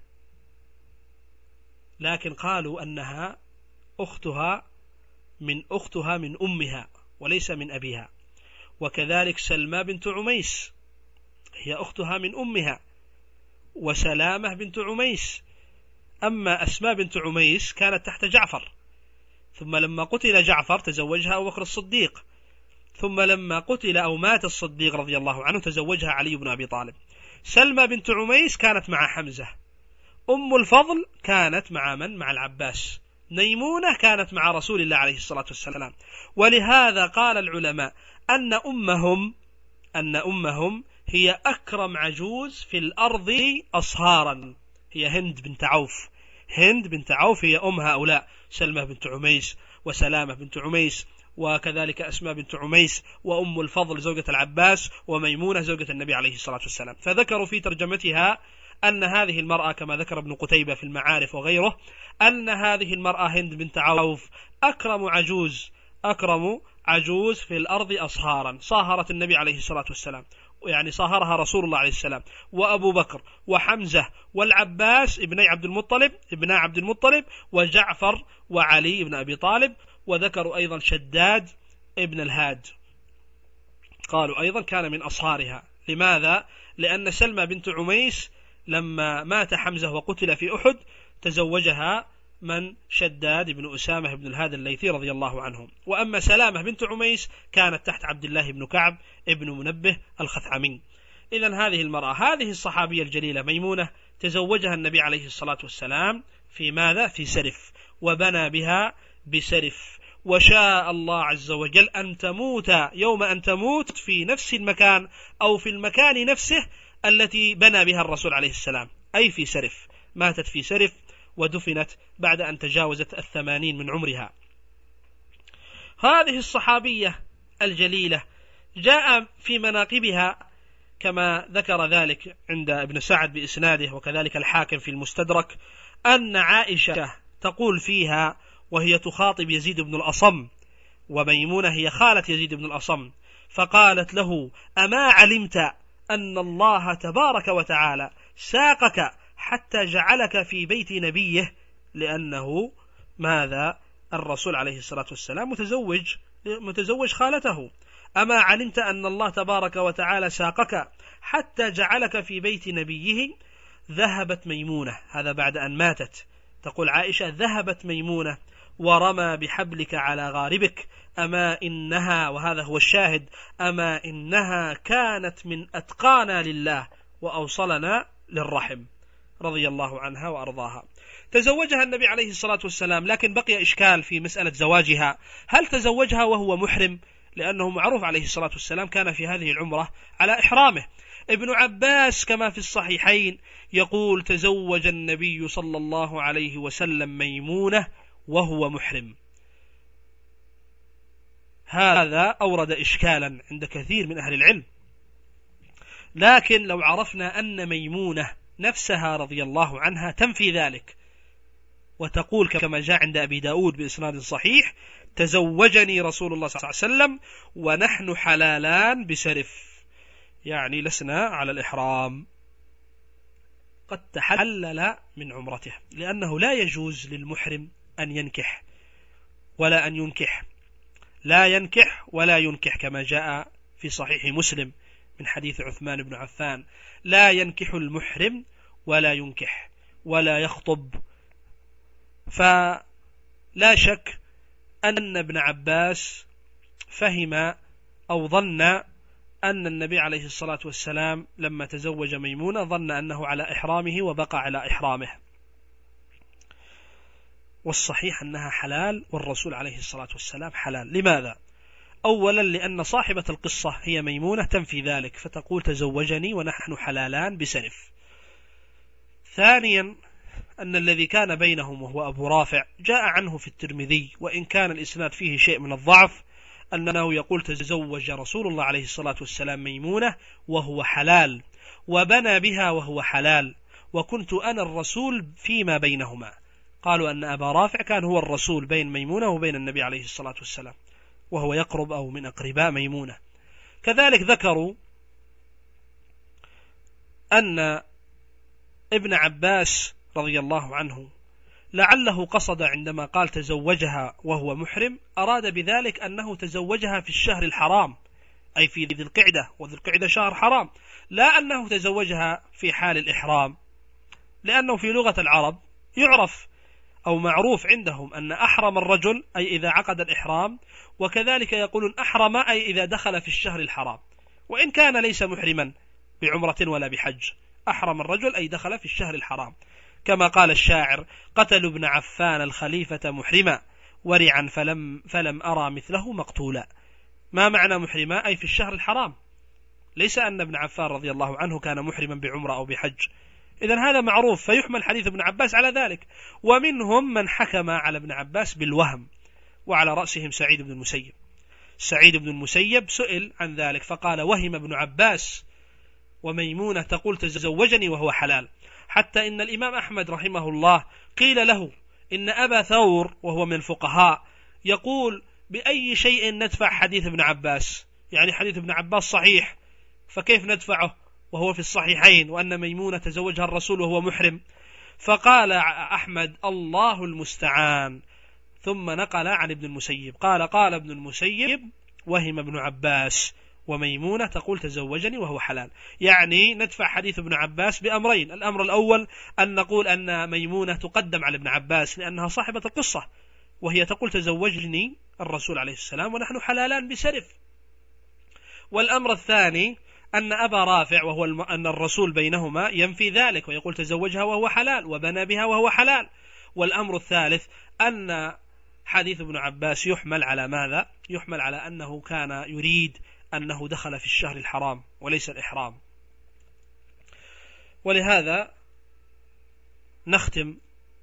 لكن قالوا أنها أختها من أمها وليس من أبيها. وكذلك سلمى بنت عميس هي أختها من أمها، وسلامة بنت عميس. أما أسماء بنت عميس كانت تحت جعفر، ثم لما قتل جعفر تزوجها أبو بكر الصديق، ثم لما قتل أو مات الصديق رضي الله عنه تزوجها علي بن أبي طالب. سلمى بنت عميس كانت مع حمزة. أم الفضل كانت مع من؟ مع العباس. ميمونة كانت مع رسول الله عليه الصلاة والسلام. ولهذا قال العلماء أن أمهم هي أكرم عجوز في الأرض أصهارا، هي هند بنت عوف. هند بنت عوف هي أم هؤلاء، سلمى بنت عميس وسلامة بنت عميس، وكذلك أسماء بنت عميس، وأم الفضل زوجة العباس، وميمونة زوجة النبي عليه الصلاة والسلام. فذكروا في ترجمتها أن هذه المرأة كما ذكر ابن قتيبة في المعارف وغيره، أن هذه المرأة هند بنت عوف أكرم عجوز في الأرض أصهارا، صاهرت النبي عليه الصلاة والسلام، يعني صاهرها رسول الله عليه السلام، وأبو بكر وحمزة والعباس ابن عبد المطلب وجعفر وعلي بن أبي طالب. وذكروا أيضا شداد ابن الهاد، قالوا أيضا كان من أصهارها. لماذا؟ لأن سلمى بنت عميس لما مات حمزة وقتل في أحد تزوجها من؟ شداد بن أسامة بن الهاد الليثي رضي الله عنهم. وأما سلامة بنت عميس كانت تحت عبد الله بن كعب ابن منبه الخثعمي. إذن هذه المرأة، هذه الصحابية الجليلة ميمونة، تزوجها النبي عليه الصلاة والسلام في ماذا؟ في سرف، وبنى بها بسرف، وشاء الله عز وجل أن تموت يوم أن تموت في نفس المكان أو في المكان نفسه التي بنى بها الرسول عليه السلام، أي في سرف. ماتت في سرف ودفنت بعد أن تجاوزت 80 من عمرها. هذه الصحابية الجليلة جاء في مناقبها كما ذكر ذلك عند ابن سعد بإسناده، وكذلك الحاكم في المستدرك، أن عائشة تقول فيها وهي تخاطب يزيد بن الأصم، وميمونة هي خالة يزيد بن الأصم، فقالت له: أما علمت أن الله تبارك وتعالى ساقك حتى جعلك في بيت نبيه، لأنه ماذا؟ الرسول عليه الصلاة والسلام متزوج خالته. أما علمت أن الله تبارك وتعالى ساقك حتى جعلك في بيت نبيه؟ ذهبت ميمونة، هذا بعد أن ماتت، تقول عائشة ذهبت ميمونة ورمى بحبلك على غاربك، أما إنها، وهذا هو الشاهد، أما إنها كانت من أتقانا لله وأوصلنا للرحم، رضي الله عنها وأرضاها. تزوجها النبي عليه الصلاة والسلام، لكن بقي إشكال في مسألة زواجها، هل تزوجها وهو محرم؟ لأنه معروف عليه الصلاة والسلام كان في هذه العمرة على إحرامه. ابن عباس كما في الصحيحين يقول تزوج النبي صلى الله عليه وسلم ميمونة وهو محرم. هذا أورد إشكالا عند كثير من أهل العلم، لكن لو عرفنا أن ميمونة نفسها رضي الله عنها تنفي ذلك وتقول كما جاء عند أبي داود بإسناد صحيح: تزوجني رسول الله صلى الله عليه وسلم ونحن حلالان بسرف، يعني لسنا على الإحرام، قد تحلل من عمرته، لأنه لا يجوز للمحرم أن ينكح ولا أن ينكح، لا ينكح ولا ينكح، كما جاء في صحيح مسلم من حديث عثمان بن عفان: لا ينكح المحرم ولا ينكح ولا يخطب. فلا شك أن ابن عباس فهم أو ظن أن النبي عليه الصلاة والسلام لما تزوج ميمونة ظن أنه على إحرامه وبقى على إحرامه، والصحيح أنها حلال والرسول عليه الصلاة والسلام حلال. لماذا؟ أولا لأن صاحبة القصة هي ميمونة تنفي ذلك، فتقول تزوجني ونحن حلالان بسرف. ثانيا أن الذي كان بينهم وهو أبو رافع جاء عنه في الترمذي، وإن كان الإسناد فيه شيء من الضعف، أنه يقول تزوج رسول الله عليه الصلاة والسلام ميمونة وهو حلال، وبنى بها وهو حلال، وكنت أنا الرسول فيما بينهما. قالوا أن أبا رافع كان هو الرسول بين ميمونة وبين النبي عليه الصلاة والسلام، وهو يقرب أو من أقرباء ميمونة. كذلك ذكروا أن ابن عباس رضي الله عنه لعله قصد عندما قال تزوجها وهو محرم، أراد بذلك أنه تزوجها في الشهر الحرام، أي في ذي القعدة، وذي القعدة شهر حرام، لا أنه تزوجها في حال الإحرام، لأنه في لغة العرب يعرف أو معروف عندهم أن أحرم الرجل أي إذا عقد الإحرام، وكذلك يقولون أحرم أي إذا دخل في الشهر الحرام، وإن كان ليس محرما بعمرة ولا بحج، أحرم الرجل أي دخل في الشهر الحرام، كما قال الشاعر: قتلوا ابن عفان الخليفة محرما ورعا فلم أرى مثله مقتولا. ما معنى محرما؟ أي في الشهر الحرام، ليس أن ابن عفان رضي الله عنه كان محرما بعمرة أو بحج. إذن هذا معروف، فيحمل حديث ابن عباس على ذلك. ومنهم من حكم على ابن عباس بالوهم، وعلى رأسهم سعيد بن المسيب. سعيد بن المسيب سئل عن ذلك فقال: وهم ابن عباس وميمونة تقول تزوجني وهو حلال. حتى إن الإمام أحمد رحمه الله قيل له إن أبا ثور وهو من الفقهاء يقول: بأي شيء ندفع حديث ابن عباس؟ يعني حديث ابن عباس صحيح، فكيف ندفعه وهو في الصحيحين وأن ميمونة تزوجها الرسول وهو محرم؟ فقال أحمد: الله المستعان. ثم نقل عن ابن المسيب قال ابن المسيب: وهم ابن عباس وميمونة تقول تزوجني وهو حلال. يعني ندفع حديث ابن عباس بأمرين: الأمر الأول أن نقول أن ميمونة تقدم على ابن عباس لأنها صاحبة القصة، وهي تقول تزوجني الرسول عليه السلام ونحن حلالان بسرف. والأمر الثاني أن أبا رافع وهو أن الرسول بينهما ينفي ذلك ويقول تزوجها وهو حلال وبنى بها وهو حلال. والأمر الثالث أن حديث ابن عباس يحمل على ماذا؟ يحمل على أنه كان يريد أنه دخل في الشهر الحرام وليس الإحرام. ولهذا نختم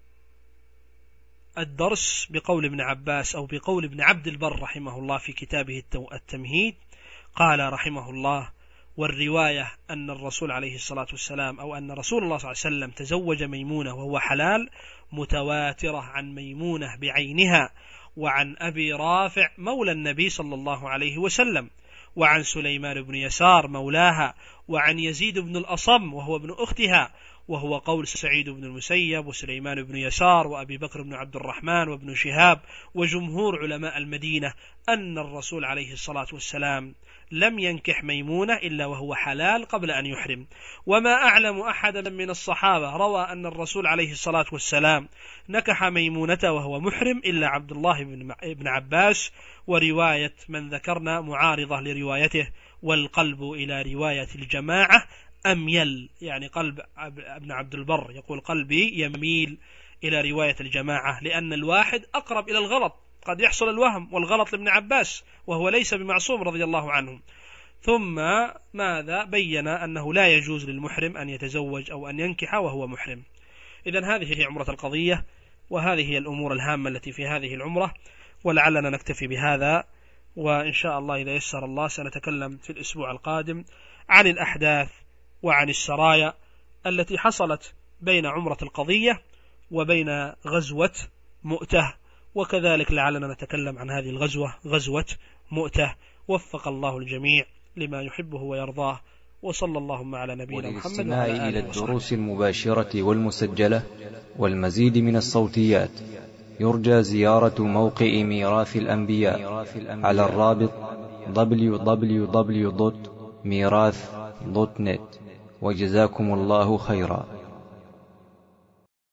الدرس بقول ابن عباس أو بقول ابن عبد البر رحمه الله في كتابه التمهيد. قال رحمه الله: والرواية أن الرسول عليه الصلاة والسلام أو أن رسول الله صلى الله عليه وسلم تزوج ميمونة وهو حلال متواترة عن ميمونة بعينها، وعن أبي رافع مولى النبي صلى الله عليه وسلم، وعن سليمان بن يسار مولاها، وعن يزيد بن الأصم وهو ابن أختها، وهو قول سعيد بن المسيب وسليمان بن يسار وأبي بكر بن عبد الرحمن وابن شهاب وجمهور علماء المدينة أن الرسول عليه الصلاة والسلام لم ينكح ميمونة إلا وهو حلال قبل أن يحرم. وما أعلم أحدا من الصحابة روى أن الرسول عليه الصلاة والسلام نكح ميمونة وهو محرم إلا عبد الله بن عباس، ورواية من ذكرنا معارضة لروايته، والقلب إلى رواية الجماعة أميل، يعني قلب ابن عبد البر يقول قلبي يميل إلى رواية الجماعة، لأن الواحد أقرب إلى الغلط، قد يحصل الوهم والغلط لابن عباس وهو ليس بمعصوم رضي الله عنه. ثم ماذا بين أنه لا يجوز للمحرم أن يتزوج أو أن ينكح وهو محرم. إذن هذه هي عمرة القضية، وهذه هي الأمور الهامة التي في هذه العمرة، ولعلنا نكتفي بهذا، وإن شاء الله إذا يسر الله سنتكلم في الأسبوع القادم عن الأحداث وعن السرايا التي حصلت بين عمرة القضية وبين غزوة مؤتة، وكذلك لعلنا نتكلم عن هذه الغزوة، غزوة مؤتة. وفق الله الجميع لما يحبه ويرضاه، وصلى اللهم على نبينا محمد وعلى آله إلى الدروس المباشرة والمسجلة والمزيد من الصوتيات يرجى زيارة موقع ميراث الأنبياء على الرابط www.mirath.net. وجزاكم الله خيرا.